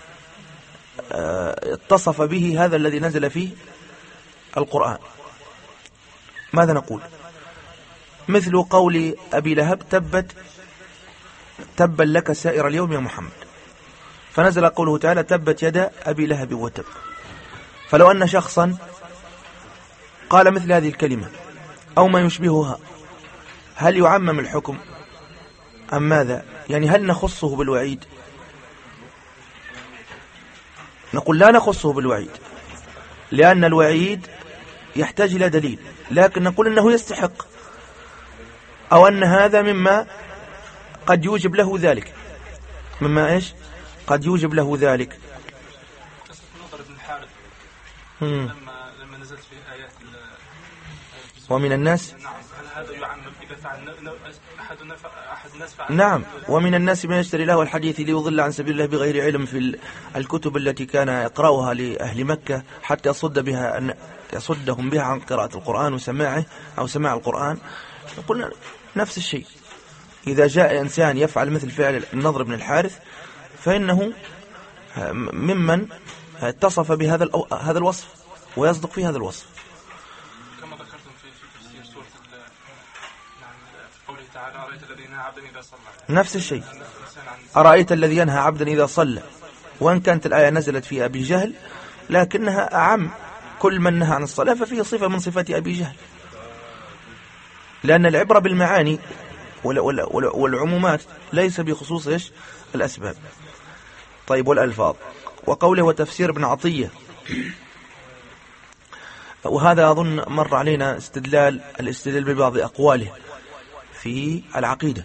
اتصف به هذا الذي نزل فيه القرآن، ماذا نقول؟ مثل قول أبي لهب تبا لك سائر اليوم يا محمد، فنزل قوله تعالى تبت يدا أبي لهب وتب. فلو أن شخصا قال مثل هذه الكلمة أو ما يشبهها، هل يعمم الحكم أم ماذا؟ يعني هل نخصه بالوعيد؟ نقول لا نخصه بالوعيد، لأن الوعيد يحتاج إلى دليل، لكن نقول إنه يستحق، أو أن هذا مما قد يوجب له ذلك، مما إيش؟ قد يوجب له ذلك. لما نزلت في آيات ومن الناس، نعم، هل هذا يعمم إذا فعل أحد الناس فعل؟ نعم، ومن الناس من يشتري له الحديث ليضل عن سبيل الله بغير علم، في الكتب التي كان يقرأها لأهل مكة حتى يصدهم بها عن قراءة القرآن وسماعه أو سماع القرآن. قلنا نفس الشيء، إذا جاء إنسان يفعل مثل فعل النضر بن الحارث فإنه ممن اتصف بهذا هذا الوصف ويصدق في هذا الوصف. كما ذكرتم في تفسير سورة قوله تعالى أرأيت الذي ينهى عبدا إذا صلى، نفس الشيء، أرأيت الذي ينهى عبدا إذا صلى، وأن كانت الآية نزلت في أبي جهل لكنها أعم، كل من نهى عن الصلاة ففيه صفة من صفات أبي جهل، لأن العبرة بالمعاني والعمومات ليس بخصوص إيش الأسباب. طيب، والألفاظ. وقوله وتفسير ابن عطية، وهذا أظن مر علينا الاستدلال ببعض أقواله في العقيدة،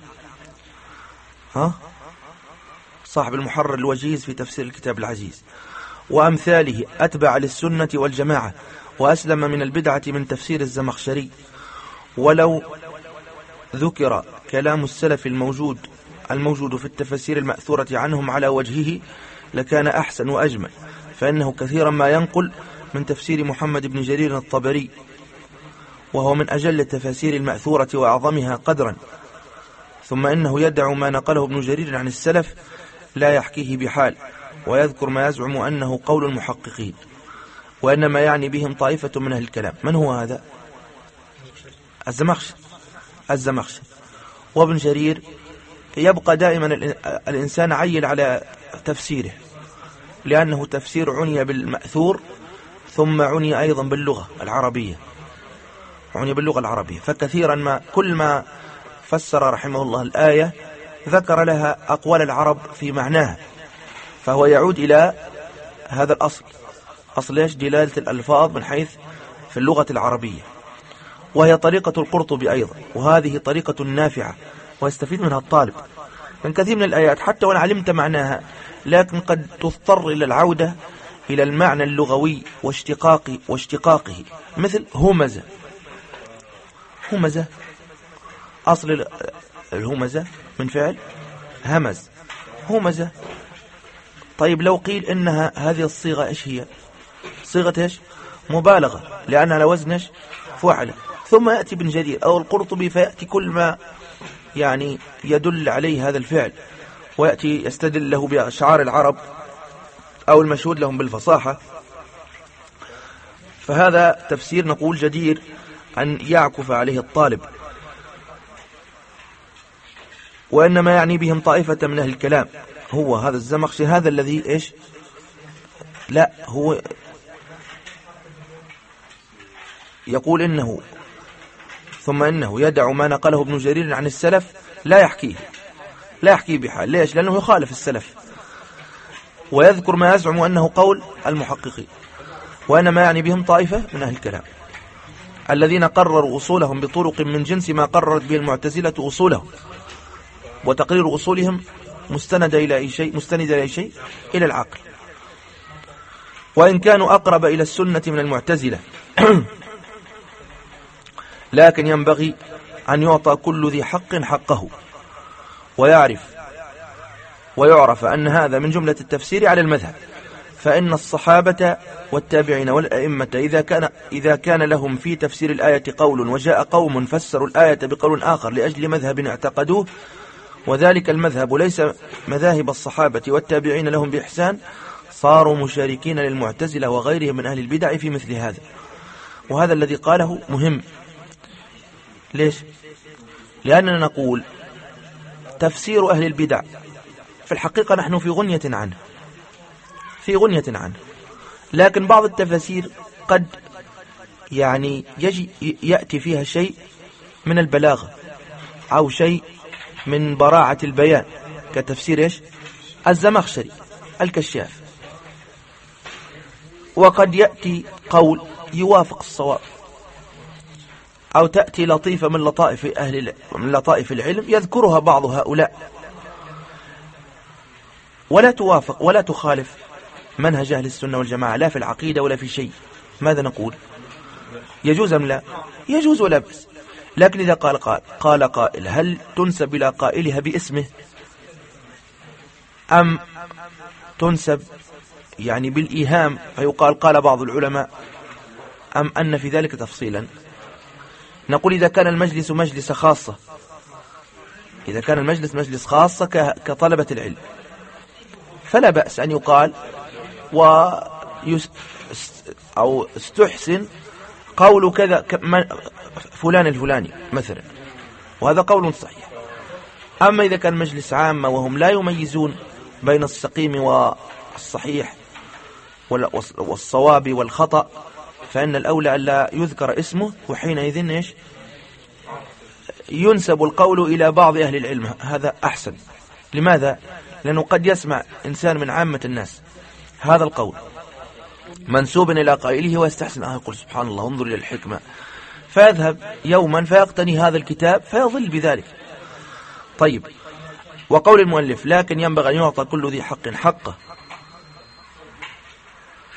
صاحب المحرر الوجيز في تفسير الكتاب العزيز، وأمثاله أتبع للسنة والجماعة، وأسلم من البدعة من تفسير الزمخشري، ولو ذكر كلام السلف الموجود في التفاسير المأثورة عنهم على وجهه لكان أحسن وأجمل، فإنه كثيرا ما ينقل من تفسير محمد بن جرير الطبري، وهو من أجل التفاسير المأثورة وأعظمها قدرا، ثم إنه يدع ما نقله ابن جرير عن السلف لا يحكيه بحال، ويذكر ما يزعم أنه قول المحققين، وإنما يعني بهم طائفة من أهل الكلام. من هو هذا؟ الزمخشري. وابن جرير يبقى دائما الإنسان عيل على تفسيره، لأنه تفسير عني بالمأثور ثم عني أيضا باللغة العربية، فكثيرا كل ما فسر رحمه الله الآية ذكر لها أقوال العرب في معناها، فهو يعود إلى هذا الأصل، أصل إيش؟ دلالة الألفاظ من حيث في اللغة العربية، وهي طريقة القرطبي أيضا، وهذه طريقة نافعة ويستفيد منها الطالب من كثير من الآيات حتى وإن علمت معناها، لكن قد تضطر إلى العودة إلى المعنى اللغوي واشتقاقه، مثل همزة، أصل الهمزة من فعل همز، همزة. طيب لو قيل إنها هذه الصيغة إيش هي؟ صيغة إيش؟ مبالغة، لأنها على وزن إيش؟ فعل. ثم يأتي ابن جرير أو القرطبي فيأتي كل ما يعني يدل عليه هذا الفعل، ويأتي يستدل له بأشعار العرب أو المشهود لهم بالفصاحة. فهذا تفسير نقول جدير أن يعكف عليه الطالب، وإنما يعني بهم طائفة من أهل الكلام. هو هذا الزمخشري هذا الذي إيش؟ لا، هو يقول إنه ثم إنه يدع ما نقله ابن جرير عن السلف لا يحكيه بحال. ليش؟ لأنه يخالف السلف، ويذكر ما يزعم أنه قول المحققين، وإنما يعني بهم طائفة من أهل الكلام الذين قرروا أصولهم بطرق من جنس ما قررت به المعتزلة أصولهم، وتقرير أصولهم مستند إلى أي شيء؟ إلى العقل، وإن كانوا أقرب إلى السنة من المعتزلة لكن ينبغي أن يعطى كل ذي حق حقه، ويعرف أن هذا من جملة التفسير على المذهب، فإن الصحابة والتابعين والأئمة إذا كان لهم في تفسير الآية قول، وجاء قوم فسروا الآية بقول آخر لأجل مذهب اعتقدوه، وذلك المذهب ليس مذاهب الصحابة والتابعين لهم بإحسان، صاروا مشاركين للمعتزلة وغيرهم من أهل البدع في مثل هذا. وهذا الذي قاله مهم. ليش؟ لأننا نقول تفسير أهل البدع في الحقيقة نحن في غنية عنه، لكن بعض التفاسير قد يعني يأتي فيها شيء من البلاغة أو شيء من براعة البيان، كتفسير إيش؟ الزمخشري الكشاف. وقد يأتي قول يوافق الصواب، أو تأتي لطيفة من لطائف العلم يذكرها بعض هؤلاء، ولا توافق ولا تخالف منهج أهل السنة والجماعة لا في العقيدة ولا في شيء. ماذا نقول؟ يجوز أم لا؟ يجوز ولا بأس. لكن إذا قال قائل هل تنسب إلى قائلها باسمه، أم تنسب يعني بالإيهام فيقال قال بعض العلماء، أم أن في ذلك تفصيلا؟ نقول إذا كان المجلس مجلس خاصة، إذا كان المجلس مجلس خاصة كطلبة العلم، فلا بأس أن يقال أو استحسن قول كذا فلان الفلاني مثلا، وهذا قول صحيح. أما إذا كان مجلس عامة وهم لا يميزون بين السقيم والصحيح والصواب والخطأ، فإن الأولى ألا يذكر اسمه، وحينئذ إيش؟ ينسب القول إلى بعض أهل العلم، هذا أحسن. لماذا؟ لأنه قد يسمع إنسان من عامة الناس هذا القول منسوبا إلى قائله ويستحسن يقول سبحان الله انظر إلى الحكمة، فيذهب يوما فيقتني هذا الكتاب فيضل بذلك. طيب، وقول المؤلف لكن ينبغي أن يعطى كل ذي حق حقه.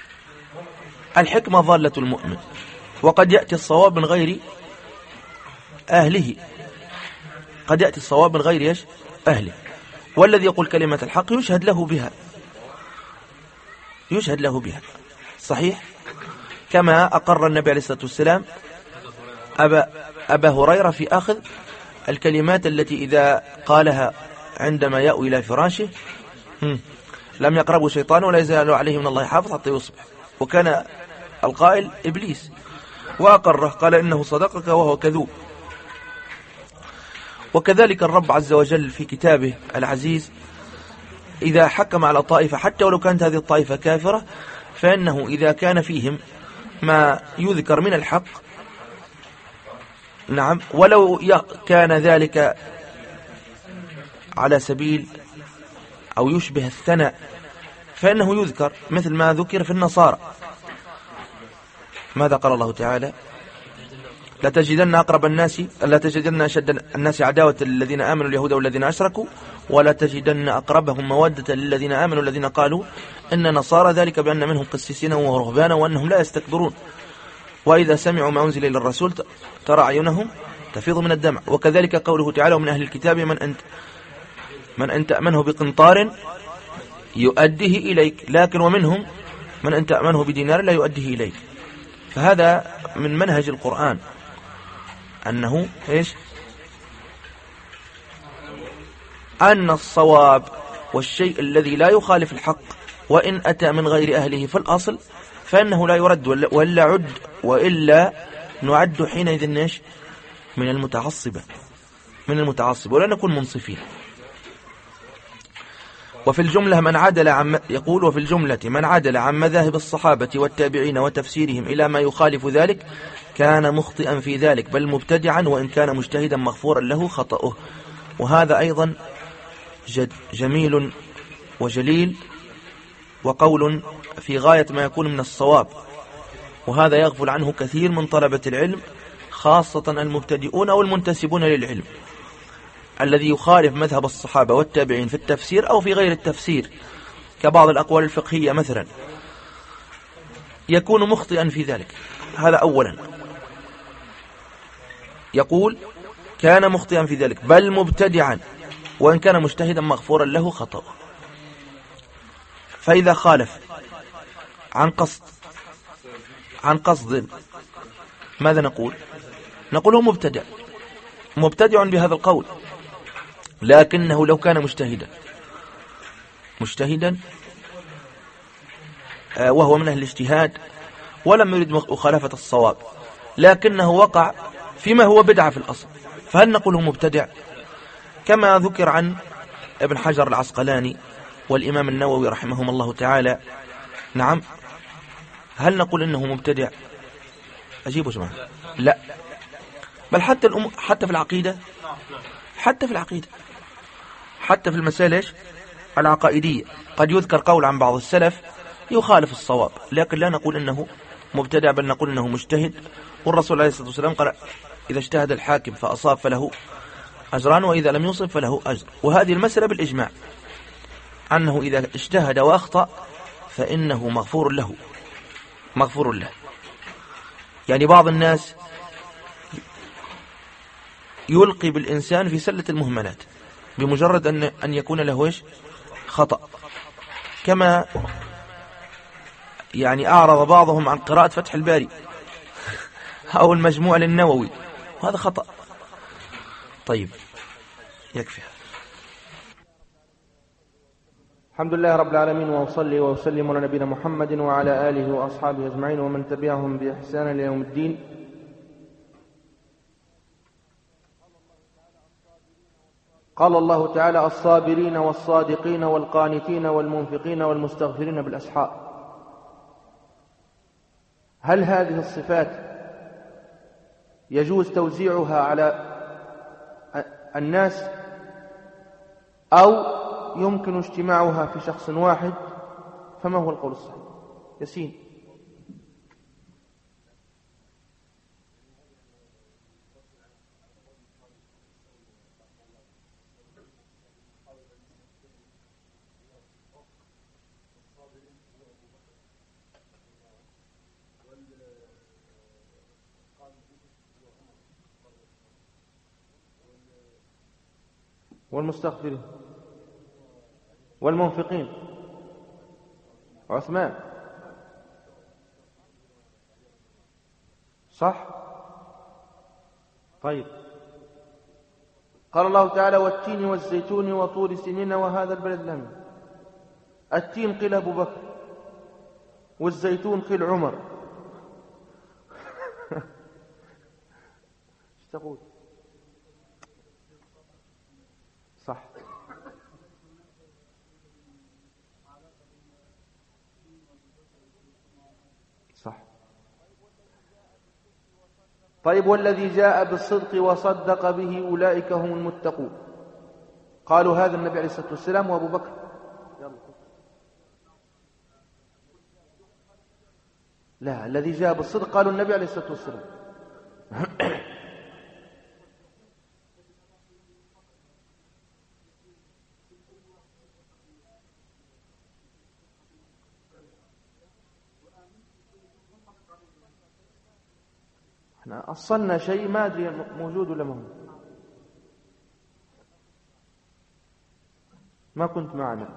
الحكمة ضالة المؤمن، وقد يأتي الصواب من غير أهله، قد يأتي الصواب من غير أهله. والذي يقول كلمة الحق يشهد له بها، يشهد له بها، صحيح، كما أقر النبي عليه الصلاة والسلام أبا هريرة في أخذ الكلمات التي إذا قالها عندما يأوي إلى فراشه لم يقربه شيطان ولا يزال عليه من الله حافظ حتى يصبح، وكان القائل إبليس، وأقره قال إنه صدقك وهو كذوب. وكذلك الرب عز وجل في كتابه العزيز إذا حكم على طائفة حتى ولو كانت هذه الطائفة كافرة، فإنه إذا كان فيهم ما يذكر من الحق، نعم، ولو كان ذلك على سبيل أو يشبه الثناء، فإنه يذكر مثل ما ذكر في النصارى. ماذا قال الله تعالى؟ لا تجدن أشد الناس عداوة الذين آمنوا اليهود والذين أشركوا ولا تجدن أقربهم مودة للذين آمنوا الذين قالوا إن نصارى، ذلك بأن منهم قسيسين ورهبانا وأنهم لا يستكبرون وإذا سمعوا ما أنزل إلى الرسول ترى أعينهم تفيض من الدمع. وكذلك قوله تعالى ومن أهل الكتاب من أنت أمنه بقنطار يؤديه إليك، لكن ومنهم من أنت أمنه بدينار لا يؤديه إليك. فهذا من منهج القرآن أنه أن الصواب والشيء الذي لا يخالف الحق وإن أتى من غير أهله في الأصل فإنه لا يرد وإلا نعد حينئذ من المتعصبة ولا نكون منصفين. وفي الجملة من عدل عن مذاهب الصحابة والتابعين وتفسيرهم إلى ما يخالف ذلك كان مخطئا في ذلك بل مبتدعا، وإن كان مجتهدا مغفورا له خطأه. وهذا أيضا جميل وجليل وقول في غاية ما يكون من الصواب، وهذا يغفل عنه كثير من طلبة العلم خاصة المبتدئون أو المنتسبون للعلم، الذي يخالف مذهب الصحابة والتابعين في التفسير أو في غير التفسير كبعض الأقوال الفقهية مثلا، يكون مخطئا في ذلك. هذا أولا يقول كان مخطئا في ذلك بل مبتدعا، وإن كان مجتهدا مغفورا له خطأ. فإذا خالف عن قصد ماذا نقول؟ نقوله مبتدع بهذا القول، لكنه لو كان مجتهدا وهو من أهل الاجتهاد ولم يرد مخالفة الصواب لكنه وقع فيما هو بدعة في الأصل، فهل نقوله مبتدع؟ كما ذكر عن ابن حجر العسقلاني والإمام النووي رحمهم الله تعالى، نعم، هل نقول إنه مبتدع؟ أجيبوا جماعة، لا، بل حتى في العقيدة، حتى في المسائل العقائدية قد يذكر قول عن بعض السلف يخالف الصواب، لكن لا نقول إنه مبتدع بل نقول إنه مجتهد. والرسول عليه الصلاة والسلام قال إذا اجتهد الحاكم فأصاب فله أجران وإذا لم يصب فله أجر. وهذه المسألة بالإجماع أنه إذا اجتهد وأخطأ فإنه مغفور له. يعني بعض الناس يلقي بالإنسان في سلة المهملات بمجرد أن يكون له خطأ، كما يعني أعرض بعضهم عن قراءة فتح الباري أو المجموع للنووي، وهذا خطأ. طيب يكفي. الحمد لله رب العالمين، وأصلي وأسلم على نبينا محمد وعلى آله وأصحابه أجمعين ومن تبعهم بإحسان ليوم الدين. قال الله تعالى الصابرين والصادقين والقانتين والمنفقين والمستغفرين بالأسحار. هل هذه الصفات يجوز توزيعها على الناس أو يمكن اجتماعها في شخص واحد؟ فما هو القول الصحيح؟ ياسين. والمستغفرين والمنفقين عثمان، صح؟ طيب، قال الله تعالى والتين والزيتون وطور سنين وهذا البلد الأمين. التين قيل أبو بكر، والزيتون قيل عمر. ايش تقول؟ صح. صح. طيب، والذي جاء بالصدق وصدق به أولئك هم المتقون. قالوا هذا النبي عليه الصلاة والسلام وأبو بكر. لا، الذي جاء بالصدق قالوا النبي عليه الصلاة والسلام. احنا أصلنا شيء ما أدري موجود ولا ما كنت معنا.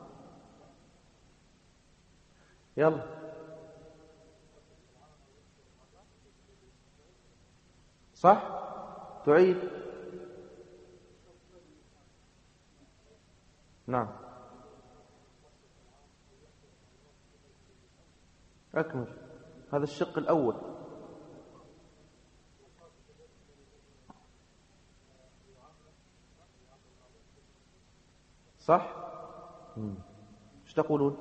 يلا، صح؟ تعيد. نعم، أكمل. هذا الشق الأول. صح؟ ايش تقولون؟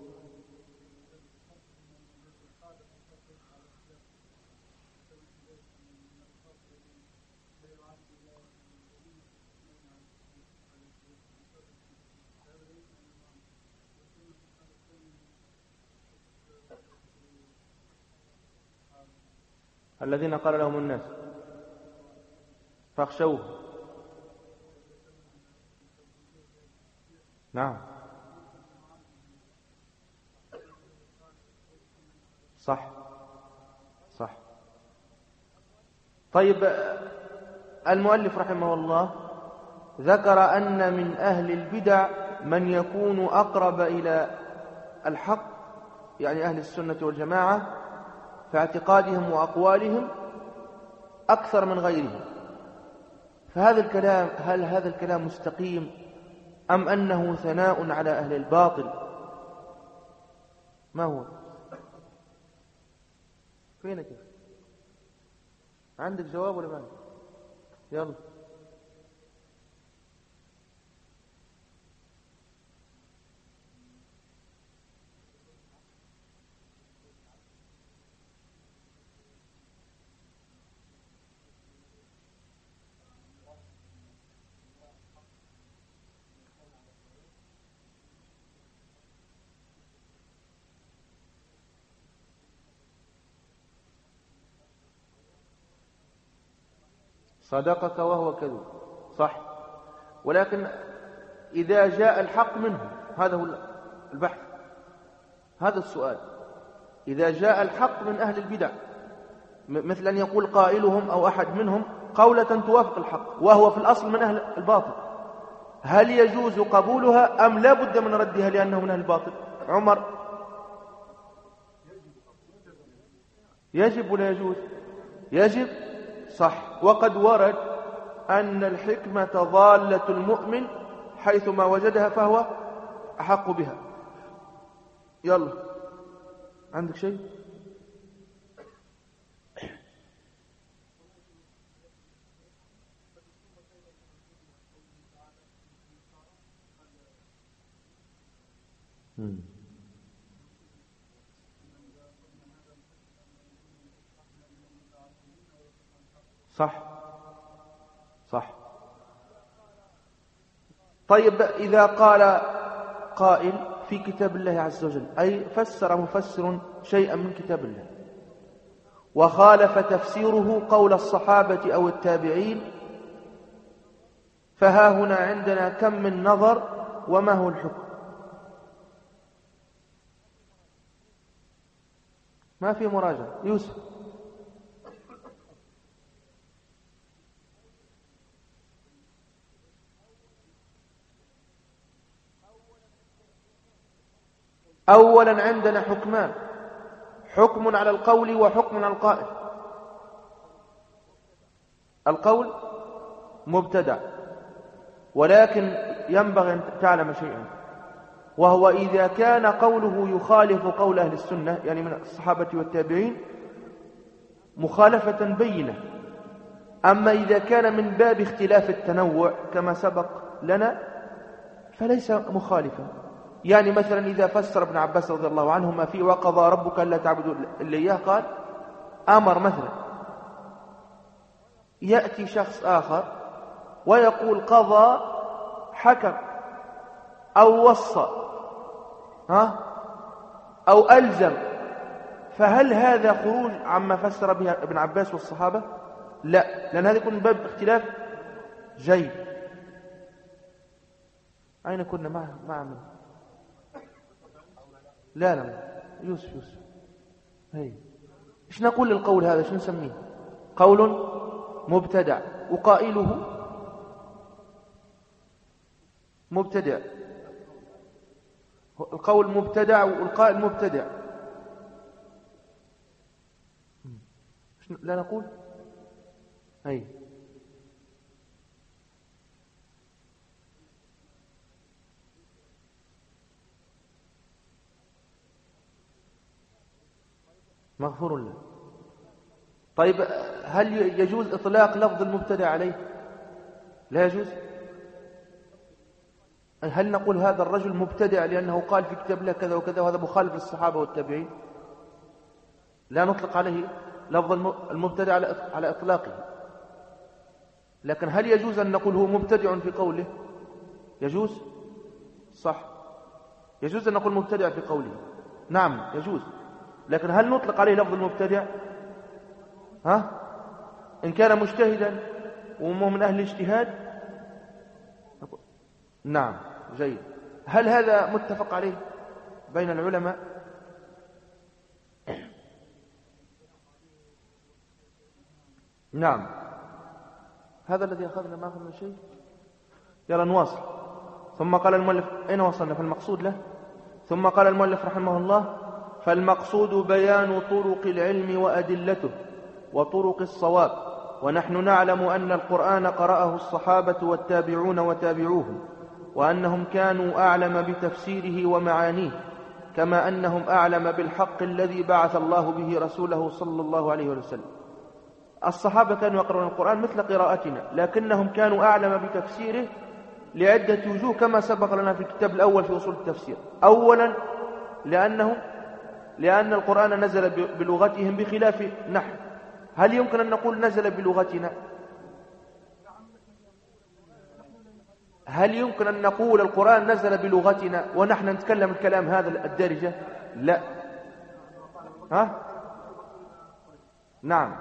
الذين قال لهم الناس فاخشوه. نعم، صح. صح. طيب، المؤلف رحمه الله ذكر أن من أهل البدع من يكون أقرب إلى الحق، يعني أهل السنة والجماعة، في اعتقادهم وأقوالهم أكثر من غيرهم. فهذا الكلام، هل هذا الكلام مستقيم أم أنه ثناء على أهل الباطل؟ ما هو؟ فينك؟ عندك جواب ولا ما عندك؟ يلا. صدقك وهو كذوب، صح. ولكن إذا جاء الحق منهم، هذا هو البحث، هذا السؤال. إذا جاء الحق من أهل البدع، مثل أن يقول قائلهم أو أحد منهم قولة توافق الحق وهو في الأصل من أهل الباطل، هل يجوز قبولها أم لا بد من ردها لأنه من أهل الباطل؟ عمر، يجب ولا يجوز؟ يجب، صح. وقد ورد أن الحكمة ضالة المؤمن حيثما وجدها فهو أحق بها. يلا، عندك شيء؟ صح. صح. طيب، إذا قال قائل في كتاب الله عز وجل، أي فسر مفسر شيئا من كتاب الله وخالف تفسيره قول الصحابة أو التابعين، فها هنا عندنا كم من نظر وما هو الحكم؟ ما في مراجعة. يوسف، أولا عندنا حكمان: حكم على القول وحكم على القائل. القول مبتدع، ولكن ينبغي أن تعلم شيئا، وهو إذا كان قوله يخالف قول أهل السنة، يعني من الصحابة والتابعين، مخالفة بينة. أما إذا كان من باب اختلاف التنوع كما سبق لنا فليس مخالفا. يعني مثلا إذا فسر ابن عباس رضي الله عنهما في وقضى ربك ألا تعبدوا إلا إياه، قال أمر مثلا، يأتي شخص آخر ويقول قضى، حكم، أو وصى، أو ألزم، فهل هذا خروج عما فسر به ابن عباس والصحابة؟ لا، لأن هذا يكون من باب اختلاف جيد. أين كنا مع من؟ لا يوسف هي. إيش نقول للقول هذا؟ شو نسميه؟ قول مبتدع، وقائله مبتدع. القول مبتدع والقائل مبتدع. لا نقول هي. مغفور له. طيب هل يجوز إطلاق لفظ المبتدع عليه؟ لا يجوز. هل نقول هذا الرجل مبتدع لأنه قال في كتاب الله كذا وكذا وهذا مخالف للصحابة والتابعين؟ لا نطلق عليه لفظ المبتدع على إطلاقه. لكن هل يجوز أن نقول هو مبتدع في قوله؟ يجوز، صح، يجوز أن نقول مبتدع في قوله، نعم يجوز. لكن هل نطلق عليه لفظ المبتدع؟ إن كان مجتهدا وهو من أهل الاجتهاد، نعم جيد. هل هذا متفق عليه بين العلماء؟ نعم، هذا الذي أخذنا ما أخذنا شيء. يلا نواصل. ثم قال المؤلف، أين وصلنا؟ فالمقصود له. ثم قال المؤلف رحمه الله: فالمقصود بيان طرق العلم وأدلته وطرق الصواب، ونحن نعلم أن القرآن قرأه الصحابة والتابعون وتابعوهم، وأنهم كانوا أعلم بتفسيره ومعانيه، كما أنهم أعلم بالحق الذي بعث الله به رسوله صلى الله عليه وسلم. الصحابة كانوا يقرؤون القرآن مثل قراءتنا، لكنهم كانوا أعلم بتفسيره لعدة وجوه كما سبق لنا في الكتاب الأول في أصول التفسير. أولا لأن القرآن نزل بلغتهم بخلاف نحن. هل يمكن أن نقول نزل بلغتنا؟ هل يمكن أن نقول القرآن نزل بلغتنا ونحن نتكلم الكلام هذا الدارجة؟ لا. نعم،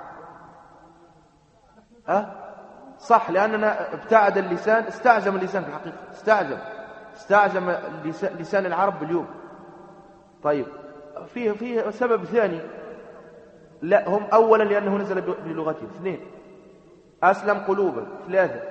صح، لأننا ابتعد اللسان، استعجم اللسان في الحقيقة، استعجم لسان العرب اليوم. طيب فيه سبب ثاني. لا، هم أولا لأنه نزل بلغتهم. اثنين، أسلم قلوبا. ثلاثة،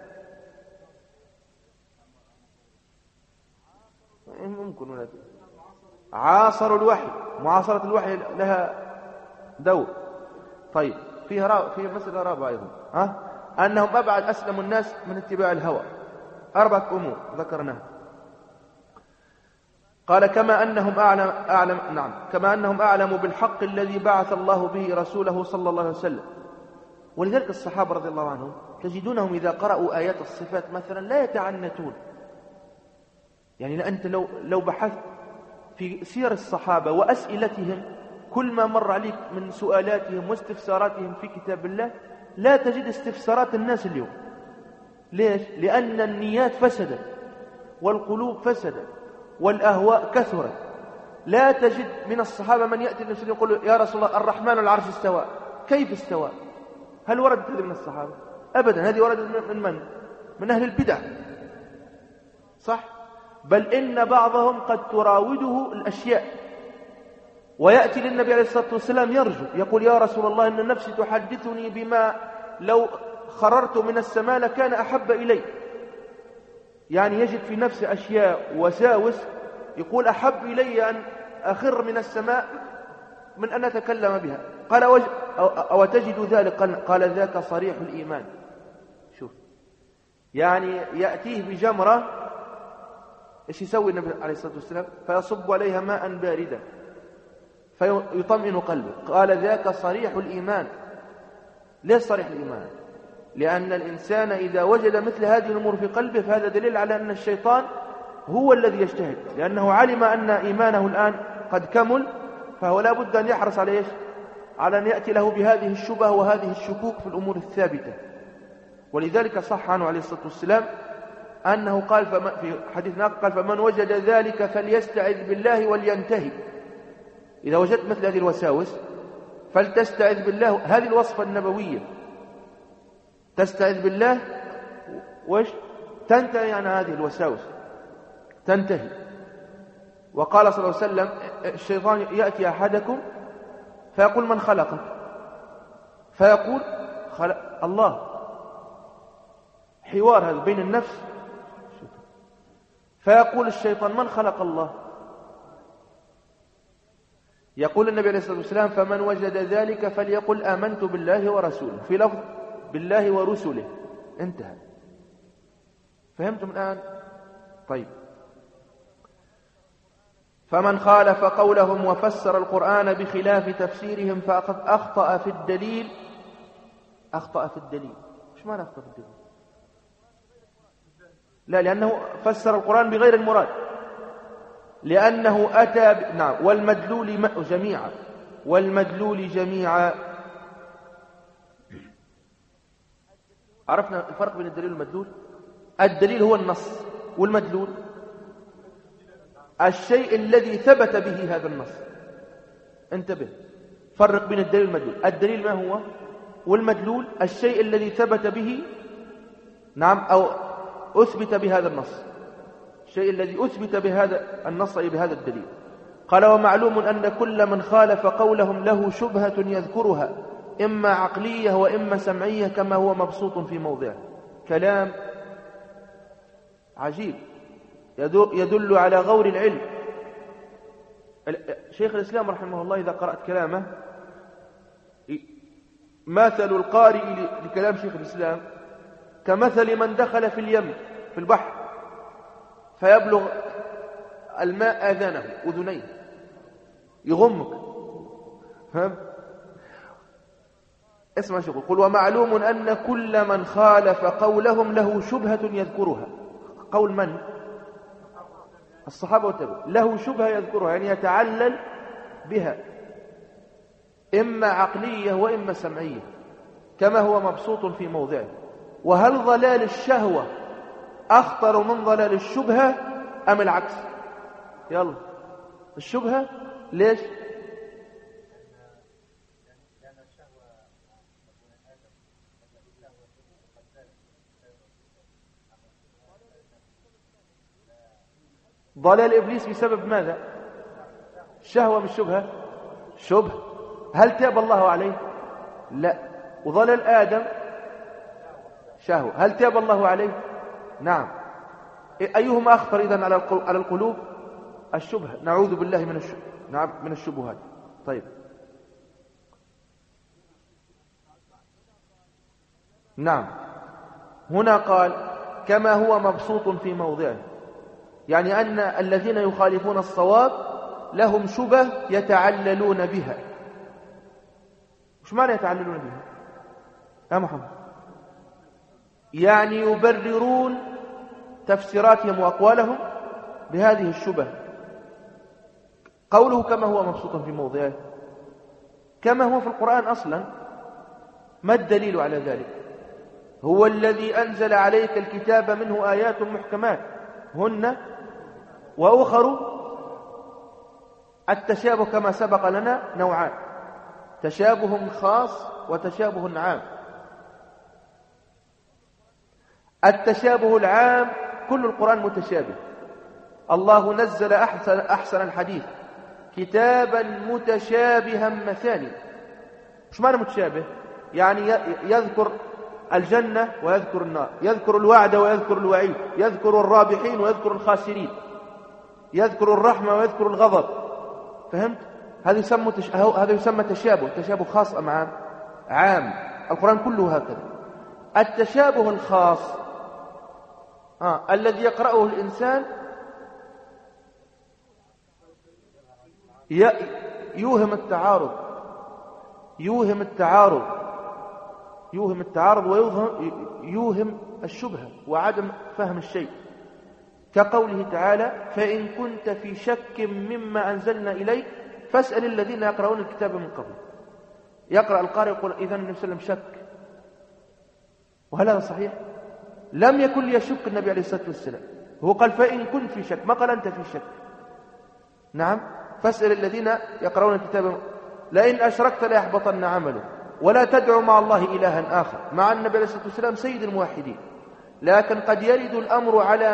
ممكن ولا عاصروا الوحي. معاصرة الوحي لها دور. طيب في مسألة رابعة أيضا، أنهم أبعد أسلم الناس من اتباع الهوى. 4 أمور ذكرناها. قال كما أنهم أعلم بالحق الذي بعث الله به رسوله صلى الله عليه وسلم. ولذلك الصحابة رضي الله عنهم تجدونهم إذا قرأوا آيات الصفات مثلا لا يتعنتون. يعني أنت لو بحثت في سير الصحابة وأسئلتهم، كل ما مر عليك من سؤالاتهم واستفساراتهم في كتاب الله لا تجد استفسارات الناس اليوم. ليش؟ لأن النيات فسدت والقلوب فسدت والأهواء كثرت. لا تجد من الصحابة من يأتي النبي يقول يا رسول الله الرحمن على العرش استوى. كيف استوى؟ هل وردت هذه من الصحابة؟ أبدا. هذه وردت من أهل البدع، صح؟ بل إن بعضهم قد تراوده الأشياء، ويأتي للنبي عليه الصلاة والسلام يرجو، يقول يا رسول الله إن نفسي تحدثني بما لو خررت من السماء لكان أحب إلي. يعني يجد في نفسه أشياء وساوس يقول أحب إلي أن أخر من السماء من أن أتكلم بها. قال أو تجد ذلك؟ قال ذاك صريح الإيمان. شوف، يعني يأتيه بجمرة، إيش يسوي النبي عليه الصلاة والسلام؟ فيصب عليها ماء باردا فيطمئن قلبه. قال ذاك صريح الإيمان. ليش صريح الإيمان؟ لأن الإنسان إذا وجد مثل هذه الأمور في قلبه فهذا دليل على أن الشيطان هو الذي يجتهد، لأنه علم أن إيمانه الآن قد كمل، فهو لا بد أن يحرص على إيش؟ على أن يأتي له بهذه الشبه وهذه الشكوك في الأمور الثابتة. ولذلك صح عنه عليه الصلاة والسلام أنه قال في حديث قال فمن وجد ذلك فليستعذ بالله ولينتهي. إذا وجدت مثل هذه الوساوس فلتستعذ بالله. هذه الوصفة النبوية، تستعذ بالله وإيش؟ تنتهي عن هذه الوساوس، تنتهي. وقال صلى الله عليه وسلم الشيطان يأتي أحدكم فيقول من خلقك؟ فيقول خلق الله. حوار هذا بين النفس. فيقول الشيطان من خلق الله؟ يقول النبي عليه الصلاة والسلام فمن وجد ذلك فليقل آمنت بالله ورسوله، في لفظ بالله ورسله. انتهى. فهمتم الآن؟ طيب. فمن خالف قولهم وفسر القرآن بخلاف تفسيرهم فقد أخطأ في الدليل. أخطأ في الدليل. إيش معنى أخطأ في الدليل؟ لا، لأنه فسر القرآن بغير المراد، لأنه أتى نعم والمدلول جميعا. والمدلول جميعا. عرفنا الفرق بين الدليل والمدلول؟ الدليل هو النص، والمدلول الشيء الذي ثبت به هذا النص. انتبه، فرق بين الدليل والمدلول. الدليل ما هو؟ والمدلول الشيء الذي ثبت به نعم أو أثبت بهذا النص، الشيء الذي أثبت بهذا النص أي بهذا الدليل. قال ومعلوم أن كل من خالف قولهم له شبهة يذكرها إما عقلية وإما سمعية كما هو مبسوط في موضعه. كلام عجيب يدل على غور العلم. شيخ الإسلام رحمه الله إذا قرأت كلامه مثل القارئ لكلام شيخ الإسلام كمثل من دخل في اليم في البحر فيبلغ الماء آذانه أذنيه، يغمك. فهم؟ اسمع شيخ يقول ومعلوم أن كل من خالف قولهم له شبهة يذكرها. قول من؟ الصحابة والتابعين. له شبهة يذكرها يعني يتعلل بها، إما عقلية وإما سمعية كما هو مبسوط في موضعه. وهل ضلال الشهوة أخطر من ضلال الشبهة أم العكس؟ يلا الشبهة ليش؟ ضلال إبليس بسبب ماذا؟ الشهوة مش شبهة؟ شبه. هل تاب الله عليه؟ لا. وضلال آدم شهوة. هل تاب الله عليه؟ نعم. أيهما أخطر إذن على القلوب؟ الشبهة. نعوذ بالله من الشبهات. طيب نعم. هنا قال كما هو مبسوط في موضعه، يعني أن الذين يخالفون الصواب لهم شبه يتعللون بها. وش معنى يتعللون بها يا محمد؟ يعني يبررون تفسيراتهم وأقوالهم بهذه الشبه. قوله كما هو مبسوط في موضعه كما هو في القرآن أصلا. ما الدليل على ذلك؟ هو الذي أنزل عليك الكتاب منه آيات محكمات هن وأخر. التشابه كما سبق لنا نوعان، تشابه خاص وتشابه عام. التشابه العام كل القرآن متشابه. الله نزل أحسن الحديث كتابا متشابها مثاني. مش معنى متشابه؟ يعني يذكر الجنة ويذكر النار، يذكر الوعد ويذكر الوعيد، يذكر الرابحين ويذكر الخاسرين. يذكر الرحمة ويذكر الغضب. فهمت؟ هذا يسمى تشابه خاص أم عام؟ عام. القرآن كله هكذا. التشابه الخاص الذي يقرأه الإنسان يوهم التعارض ويوهم الشبهة وعدم فهم الشيء، كقوله تعالى: فإن كنت في شك مما أنزلنا إليك فاسأل الذين يقرؤون الكتاب من قبل. يقرأ القارئ يقول إذن النبي صلى الله عليه وسلم شك، وهل هذا صحيح؟ لم يكن ليشك النبي عليه الصلاة والسلام، هو قال فإن كنت في شك، ما قال أنت في شك. نعم، فاسأل الذين يقرؤون الكتاب لئن أشركت ليحبطن عمله ولا تدعو مع الله إلها آخر، مع النبي عليه الصلاة والسلام سيد الموحدين. لكن قد يرد الأمر على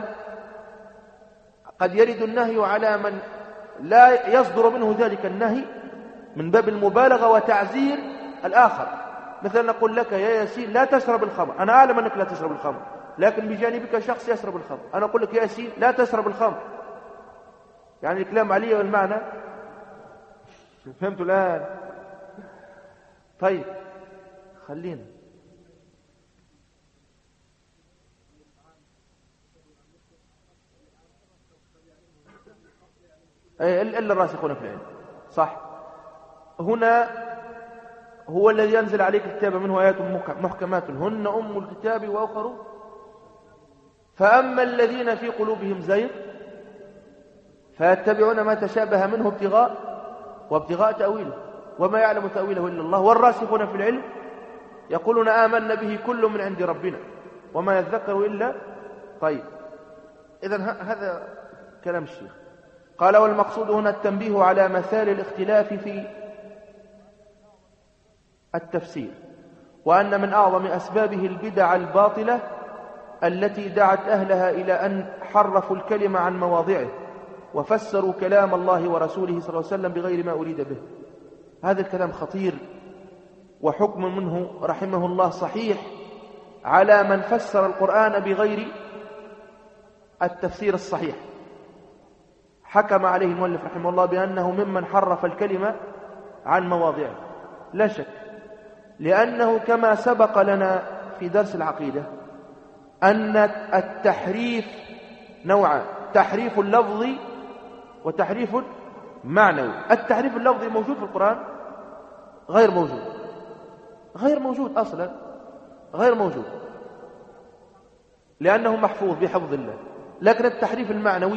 قد يرد النهي على من لا يصدر منه ذلك النهي من باب المبالغة وتعزير الآخر. مثلا نقول لك يا ياسين لا تشرب الخمر، أنا أعلم أنك لا تشرب الخمر، لكن بجانبك شخص يشرب الخمر، أنا أقول لك يا ياسين لا تشرب الخمر، يعني الكلام علي والمعنى. فهمتوا الآن؟ طيب خلينا إلا الراسخون في العلم. صح. هنا هو الذي ينزل عليك الكتاب منه آيات محكمات هن أم الكتاب وأخر فأما الذين في قلوبهم زيغ فيتبعون ما تشابه منه ابتغاء تأويله وما يعلم تأويله إلا الله والراسخون في العلم يقولون آمنا به كل من عند ربنا وما يذكر إلا. طيب إذن هذا كلام الشيخ. قال: والمقصود هنا التنبيه على مثال الاختلاف في التفسير، وأن من أعظم أسبابه البدع الباطلة التي دعت أهلها إلى أن حرفوا الكلمة عن مواضعه وفسروا كلام الله ورسوله صلى الله عليه وسلم بغير ما أريد به. هذا الكلام خطير، وحكم منه رحمه الله صحيح على من فسر القرآن بغير التفسير الصحيح. حكم عليه المؤلف رحمه الله بأنه ممن حرف الكلمة عن مواضعه، لا شك، لأنه كما سبق لنا في درس العقيدة أن التحريف نوعان: تحريف اللفظي وتحريف معنوي. التحريف اللفظي موجود في القرآن؟ غير موجود أصلا، غير موجود، لأنه محفوظ بحفظ الله. لكن التحريف المعنوي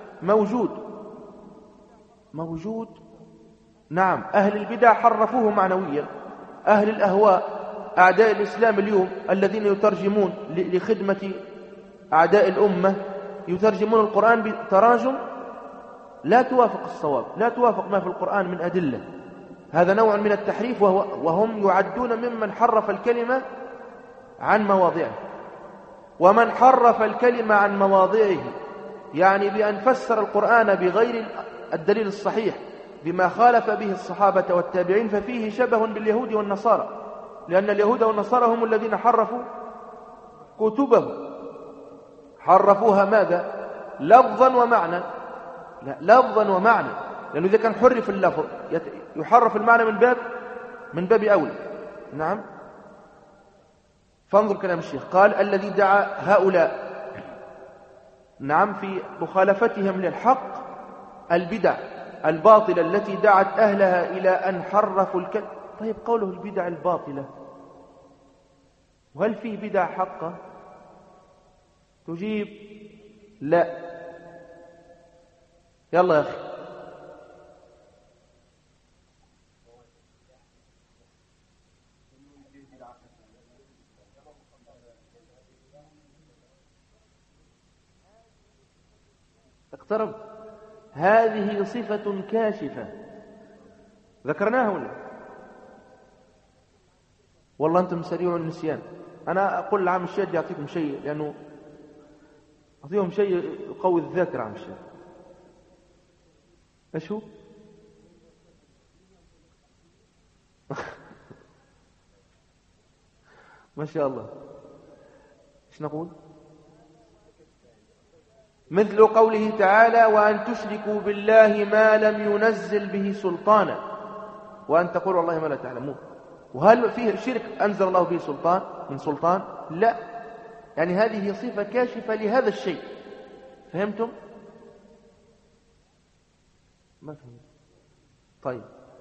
موجود. نعم، أهل البدع حرفوه معنويا. أهل الأهواء أعداء الإسلام اليوم الذين يترجمون لخدمة أعداء الأمة يترجمون القرآن بتراجم لا توافق الصواب، لا توافق ما في القرآن من أدلة. هذا نوع من التحريف، وهم يعدون ممن حرف الكلمة عن مواضعه. ومن حرف الكلمة عن مواضعه يعني بأن فسر القرآن بغير الدليل الصحيح بما خالف به الصحابة والتابعين ففيه شبه باليهود والنصارى، لأن اليهود والنصارى هم الذين حرفوا كتبه، حرفوها ماذا؟ لفظا ومعنى. لا، لفظا ومعنى، لأنه إذا كان حرف اللفظ يحرف المعنى من باب أولى. نعم. فانظر كلام الشيخ، قال: الذي دعا هؤلاء نعم في مخالفتهم للحق البدع الباطلة التي دعت أهلها إلى أن حرفوا الكلمة. طيب قوله البدع الباطلة، وهل فيه بدع حقة؟ تجيب لا. يلا يا أخي. اقترب. هذه صفة كاشفة ذكرناها ولا؟ والله أنتم سريع النسيان. أنا أقول لعام الشيخ يعطيكم شيء، لأنه أعطيهم شيء يقوي الذاكرة عام الشيخ. إيش هو؟ ما شاء الله. إيش نقول؟ مثل قوله تعالى وأن تشركوا بالله ما لم ينزل به سلطانا وأن تقولوا والله ما لا تعلمون. وهل فيه شرك أنزل الله به من سلطان؟ لا، يعني هذه صفة كاشفة لهذا الشيء. فهمتم؟ ما فهمت؟ طيب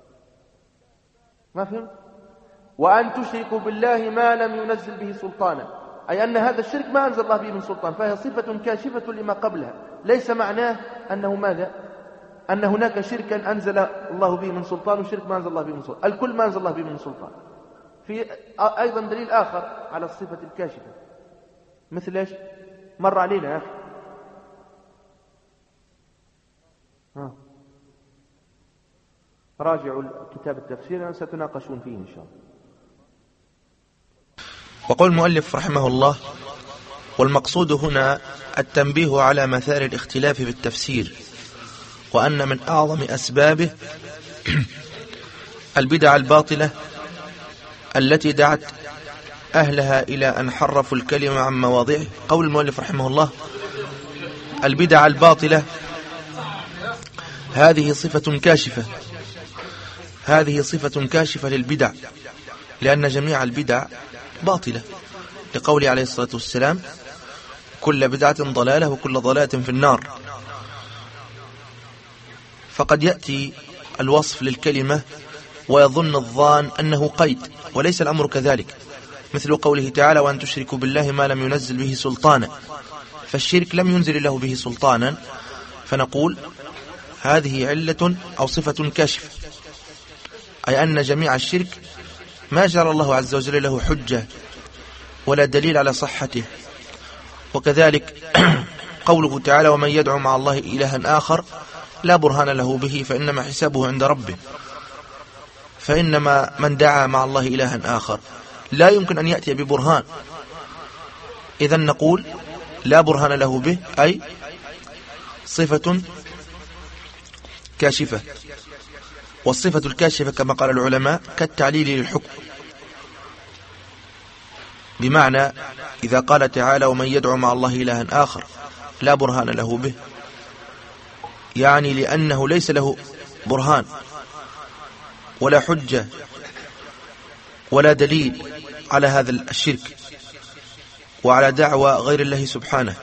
ما فهمت؟ وأن تشركوا بالله ما لم ينزل به سلطانا، أي أن هذا الشرك ما أنزل الله به من سلطان، فهي صفة كاشفة لما قبلها. ليس معناه أنه ماذا؟ أن هناك شركا أنزل الله به من سلطان وشرك ما أنزل الله به من سلطان. الكل ما أنزل الله به من سلطان. في أيضا دليل آخر على الصفة الكاشفة، مثل إيش؟ مر علينا يا أخي. راجعوا كتاب التفسير ستناقشون فيه إن شاء الله. وقول المؤلف رحمه الله: والمقصود هنا التنبيه على مثار الاختلاف في التفسير، وأن من أعظم أسبابه البدع الباطلة التي دعت أهلها إلى أن حرفوا الكلمة عن مواضعه. قول المؤلف رحمه الله: البدع الباطلة هذه صفة كاشفة، هذه صفة كاشفة للبدع، لأن جميع البدع باطلة، لقوله عليه الصلاة والسلام: كل بدعة ضلالة وكل ضلالة في النار. فقد يأتي الوصف للكلمة ويظن الظان أنه قيد، وليس الأمر كذلك، مثل قوله تعالى: وأن تشركوا بالله ما لم ينزل به سلطانا. فالشرك لم ينزل الله به سلطانا، فنقول هذه علة أو صفة كاشفة، أي أن جميع الشرك ما جرى الله عز وجل له حجة ولا دليل على صحته. وكذلك قوله تعالى: ومن يدعو مع الله إلها آخر لا برهان له به فإنما حسابه عند ربه. فإنما من دعا مع الله إلها آخر لا يمكن أن يأتي ببرهان، إذن نقول لا برهان له به، أي صفة كاشفة. والصفة الكاشفة كما قال العلماء كالتعليل للحكم، بمعنى إذا قال تعالى: ومن يدعو مع الله إلها آخر لا برهان له به، يعني لأنه ليس له برهان ولا حجة ولا دليل على هذا الشرك وعلى دعوى غير الله سبحانه.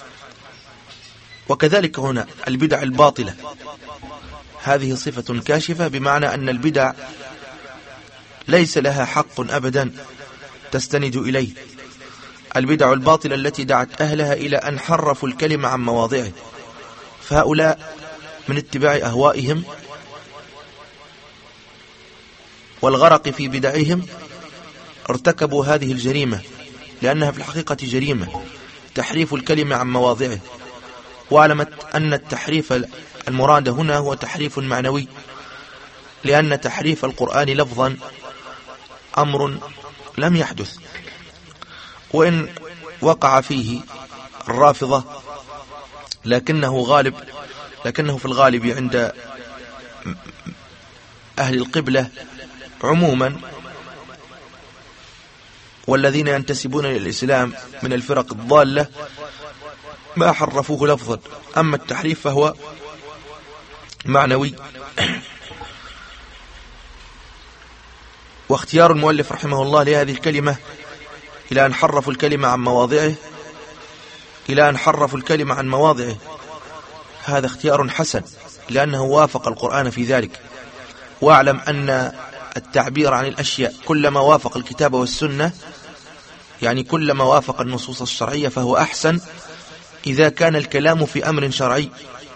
وكذلك هنا البدع الباطلة هذه صفة كاشفة، بمعنى أن البدع ليس لها حق أبدا تستند إليه. البدع الباطلة التي دعت أهلها إلى أن حرفوا الكلمة عن مواضعه، فهؤلاء من اتباع أهوائهم والغرق في بدعهم ارتكبوا هذه الجريمة، لأنها في الحقيقة جريمة، تحريف الكلمة عن مواضعه. وعلمت أن التحريف المراد هنا هو تحريف معنوي، لأن تحريف القرآن لفظا أمر لم يحدث، وإن وقع فيه الرافضة لكنه في الغالب عند أهل القبلة عموما، والذين ينتسبون للإسلام من الفرق الضالة ما حرفوه لفظا، أما التحريف فهو معنوي. واختيار المؤلف رحمه الله لهذه الكلمة إلى أن حرفوا الكلمة عن مواضعه هذا اختيار حسن، لأنه وافق القرآن في ذلك. واعلم أن التعبير عن الأشياء كلما وافق الكتاب والسنة، يعني كلما وافق النصوص الشرعية، فهو أحسن إذا كان الكلام في أمر شرعي.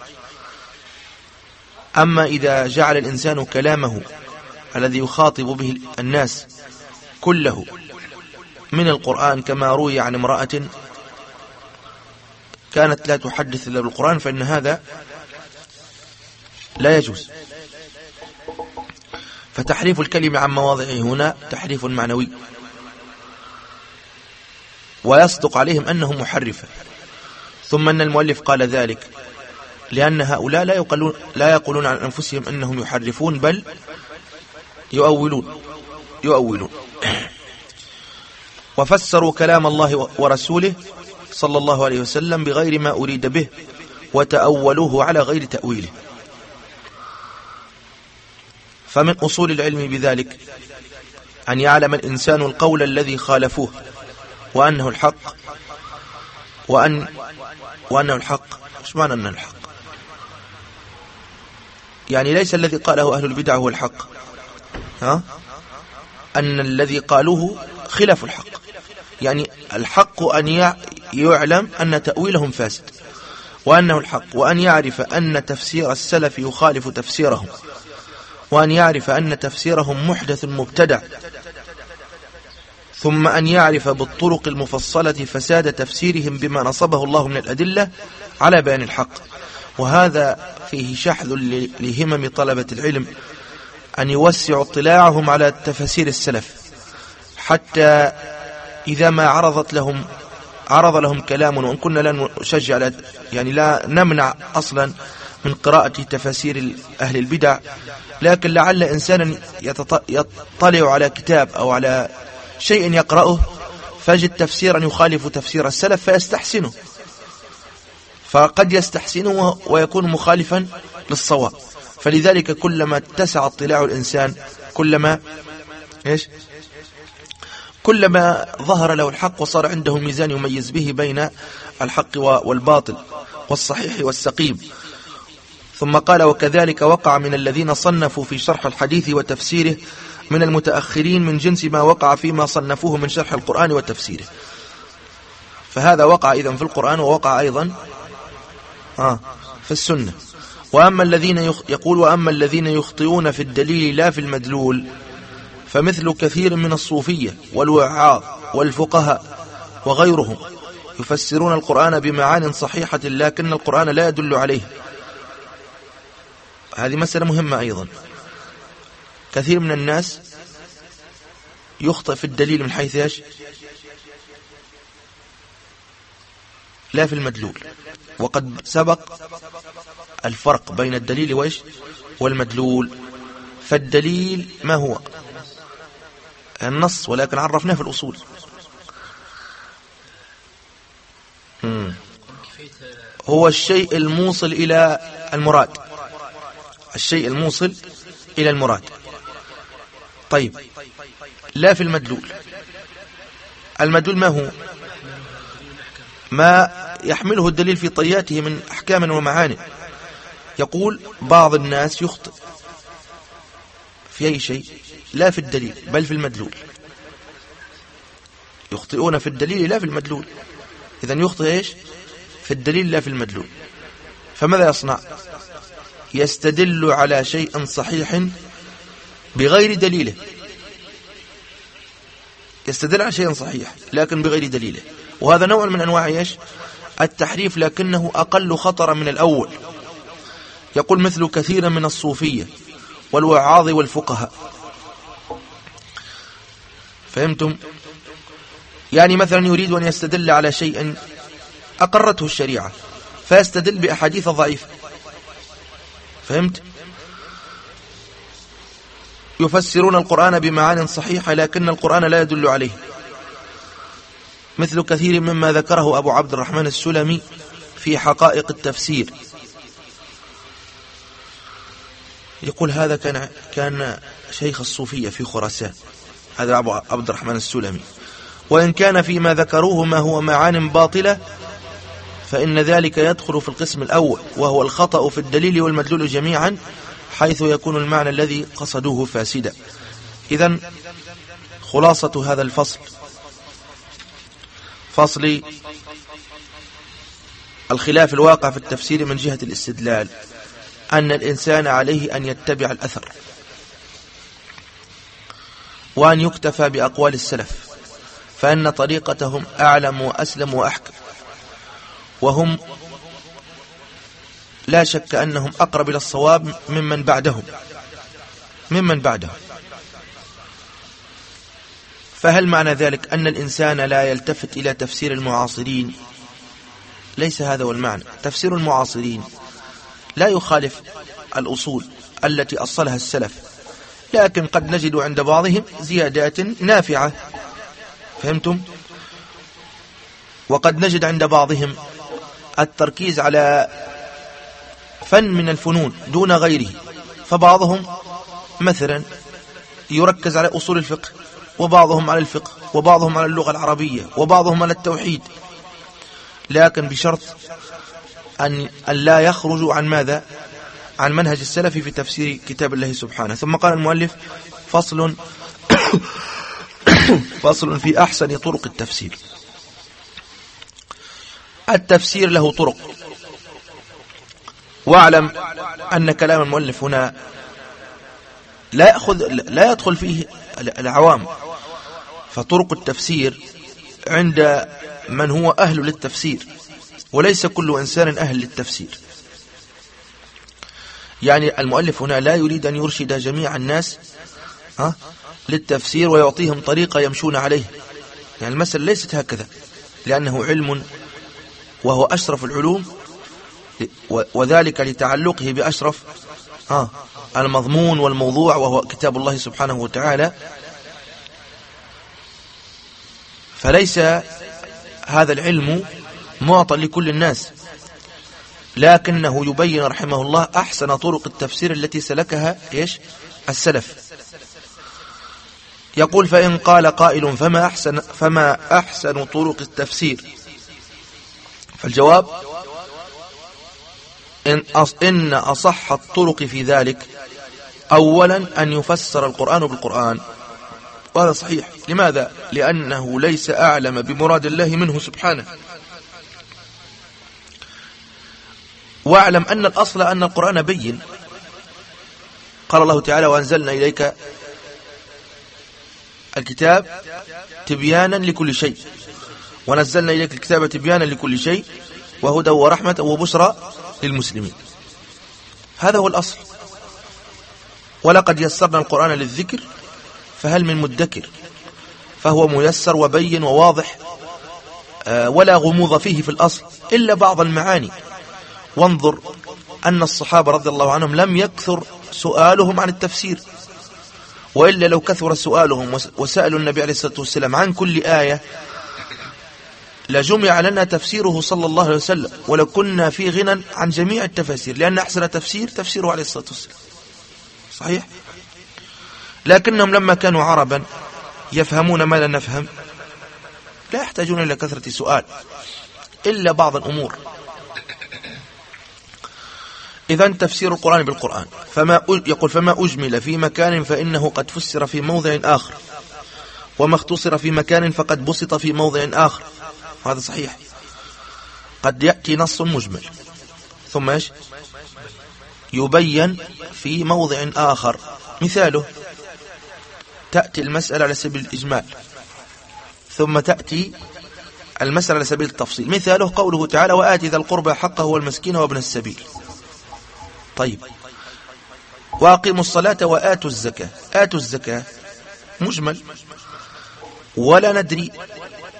أما إذا جعل الإنسان كلامه الذي يخاطب به الناس كله من القرآن، كما روي عن امرأة كانت لا تحدث إلا بالقرآن، فإن هذا لا يجوز. فتحريف الكلمة عن مواضعه هنا تحريف معنوي، ويصدق عليهم أنه محرفة. ثم أن المؤلف قال ذلك لأن هؤلاء لا يقولون عن أنفسهم أنهم يحرفون، بل يؤولون. وفسروا كلام الله ورسوله صلى الله عليه وسلم بغير ما أريد به، وتأولوه على غير تأويله. فمن أصول العلم بذلك أن يعلم الإنسان القول الذي خالفوه وأنه الحق، وأنه الحق. إيش معنى أنه الحق؟ يعني ليس الذي قاله أهل البدع هو الحق، أن الذي قالوه خلاف الحق. يعني الحق أن يعلم أن تأويلهم فاسد وأنه الحق، وأن يعرف أن تفسير السلف يخالف تفسيرهم، وأن يعرف أن تفسيرهم محدث مبتدع، ثم أن يعرف بالطرق المفصلة فساد تفسيرهم بما نصبه الله من الأدلة على بيان الحق. وهذا فيه شحذ لهمم طلبة العلم أن يوسعوا اطلاعهم على تفسير السلف، حتى إذا ما عرض لهم كلام، وإن كنا لا نشجع يعني لا نمنع أصلا من قراءة تفاسير أهل البدع، لكن لعل إنسانا يطلع على كتاب أو على شيء يقرأه فيجد تفسيرا يخالف تفسير السلف فيستحسنه، فقد يستحسنه ويكون مخالفا للصواب. فلذلك كلما اتسع اطلاع الإنسان كلما ظهر له الحق وصار عنده الميزان يميز به بين الحق والباطل والصحيح والسقيم. ثم قال: وكذلك وقع من الذين صنفوا في شرح الحديث وتفسيره من المتأخرين من جنس ما وقع فيما صنفوه من شرح القرآن وتفسيره. فهذا وقع إذن في القرآن، ووقع أيضا في السنة. وأما الذين يخطئون في الدليل لا في المدلول فمثل كثير من الصوفية والوعاظ والفقهاء وغيرهم يفسرون القرآن بمعان صحيحة لكن القرآن لا يدل عليه. هذه مسألة مهمة أيضا. كثير من الناس يخطئ في الدليل من حيث ايش؟ لا في المدلول. وقد سبق الفرق بين الدليل وايش والمدلول. فالدليل ما هو؟ النص، ولكن عرفناه في الأصول. هو الشيء الموصل إلى المراد، الشيء الموصل إلى المراد. طيب، لا في المدلول. المدلول ما هو؟ ما يحمله الدليل في طياته من أحكام ومعاني. يقول بعض الناس يخطئ في أي شيء، لا في الدليل بل في المدلول. يخطئون في الدليل لا في المدلول. إذن يخطئ إيش؟ في الدليل لا في المدلول. فماذا يصنع؟ يستدل على شيء صحيح بغير دليله. يستدل على شيء صحيح لكن بغير دليله. وهذا نوع من أنواع إيش؟ التحريف، لكنه أقل خطرا من الأول. يقول مثل كثير من الصوفية والوعاظ والفقهاء. فهمتم؟ يعني مثلا يريد أن يستدل على شيء أقرته الشريعة فيستدل بأحاديث ضعيفة. فهمت؟ يفسرون القرآن بمعان صحيحة لكن القرآن لا يدل عليه. مثل كثير مما ذكره أبو عبد الرحمن السلمي في حقائق التفسير. يقول هذا كان شيخ الصوفية في خراسان، هذا أبو عبد الرحمن السلمي. وإن كان فيما ذكروه ما هو معان باطلة فإن ذلك يدخل في القسم الأول، وهو الخطأ في الدليل والمدلول جميعا، حيث يكون المعنى الذي قصدوه فاسدا. إذن خلاصة هذا الفصل، فصل الخلاف الواقع في التفسير من جهة الاستدلال، أن الإنسان عليه أن يتبع الأثر وأن يكتفى بأقوال السلف، فإن طريقتهم أعلم وأسلم وأحكم، وهم لا شك أنهم أقرب إلى الصواب ممن بعدهم. فهل معنى ذلك أن الإنسان لا يلتفت إلى تفسير المعاصرين؟ ليس هذا هو المعنى. تفسير المعاصرين لا يخالف الأصول التي أصلها السلف، لكن قد نجد عند بعضهم زيادات نافعة. فهمتم؟ وقد نجد عند بعضهم التركيز على فن من الفنون دون غيره، فبعضهم مثلا يركز على أصول الفقه، وبعضهم على الفقه، وبعضهم على اللغة العربية، وبعضهم على التوحيد، لكن بشرط أن لا يخرجوا عن ماذا؟ عن منهج السلف في تفسير كتاب الله سبحانه. ثم قال المؤلف: فصل في أحسن طرق التفسير. التفسير له طرق، واعلم أن كلام المؤلف هنا لا يدخل فيه العوام، فطرق التفسير عند من هو أهل للتفسير، وليس كل إنسان أهل للتفسير. يعني المؤلف هنا لا يريد أن يرشد جميع الناس للتفسير ويعطيهم طريقة يمشون عليه، يعني المسألة ليست هكذا، لأنه علم وهو أشرف العلوم، وذلك لتعلقه بأشرف المضمون والموضوع وهو كتاب الله سبحانه وتعالى. فليس هذا العلم معطى لكل الناس، لكنه يبين رحمه الله أحسن طرق التفسير التي سلكها السلف. يقول: فإن قال قائل فما أحسن طرق التفسير؟ فالجواب: إن أصح الطرق في ذلك أولا أن يفسر القرآن بالقرآن، وهذا صحيح. لماذا؟ لأنه ليس أعلم بمراد الله منه سبحانه. واعلم أن الأصل أن القرآن بين. قال الله تعالى: وأنزلنا إليك الكتاب تبيانا لكل شيء، ونزلنا إليك الكتاب تبيانا لكل شيء وهدى ورحمة وبشرى للمسلمين. هذا هو الأصل. ولقد يسرنا القرآن للذكر فهل من مدكر، فهو ميسر وبين وواضح، ولا غموض فيه في الأصل إلا بعض المعاني. وانظر أن الصحابة رضي الله عنهم لم يكثر سؤالهم عن التفسير، وإلا لو كثر سؤالهم وسألوا النبي عليه الصلاة والسلام عن كل آية لجمع لنا تفسيره صلى الله عليه وسلم، ولو كنا في غنى عن جميع التفاسير، لأن أحسن تفسيره عليه الصلاة والسلام. صحيح؟ لكنهم لما كانوا عربا يفهمون ما لا نفهم لا يحتاجون إلى كثرة سؤال إلا بعض الأمور. إذن تفسير القرآن بالقرآن. يقول: فما أجمل في مكان فإنه قد فسر في موضع آخر، وما اختصر في مكان فقد بسط في موضع آخر. هذا صحيح. قد يأتي نص مجمل ثم يبين في موضع آخر. مثاله: تأتي المسألة على سبيل الإجمال ثم تأتي المسألة على سبيل التفصيل. مثاله قوله تعالى: وآت ذا القربى حقه والمسكين وابن السبيل. طيب، وأقيموا الصلاة وآتوا الزكاة. آتوا الزكاة مجمل، ولا ندري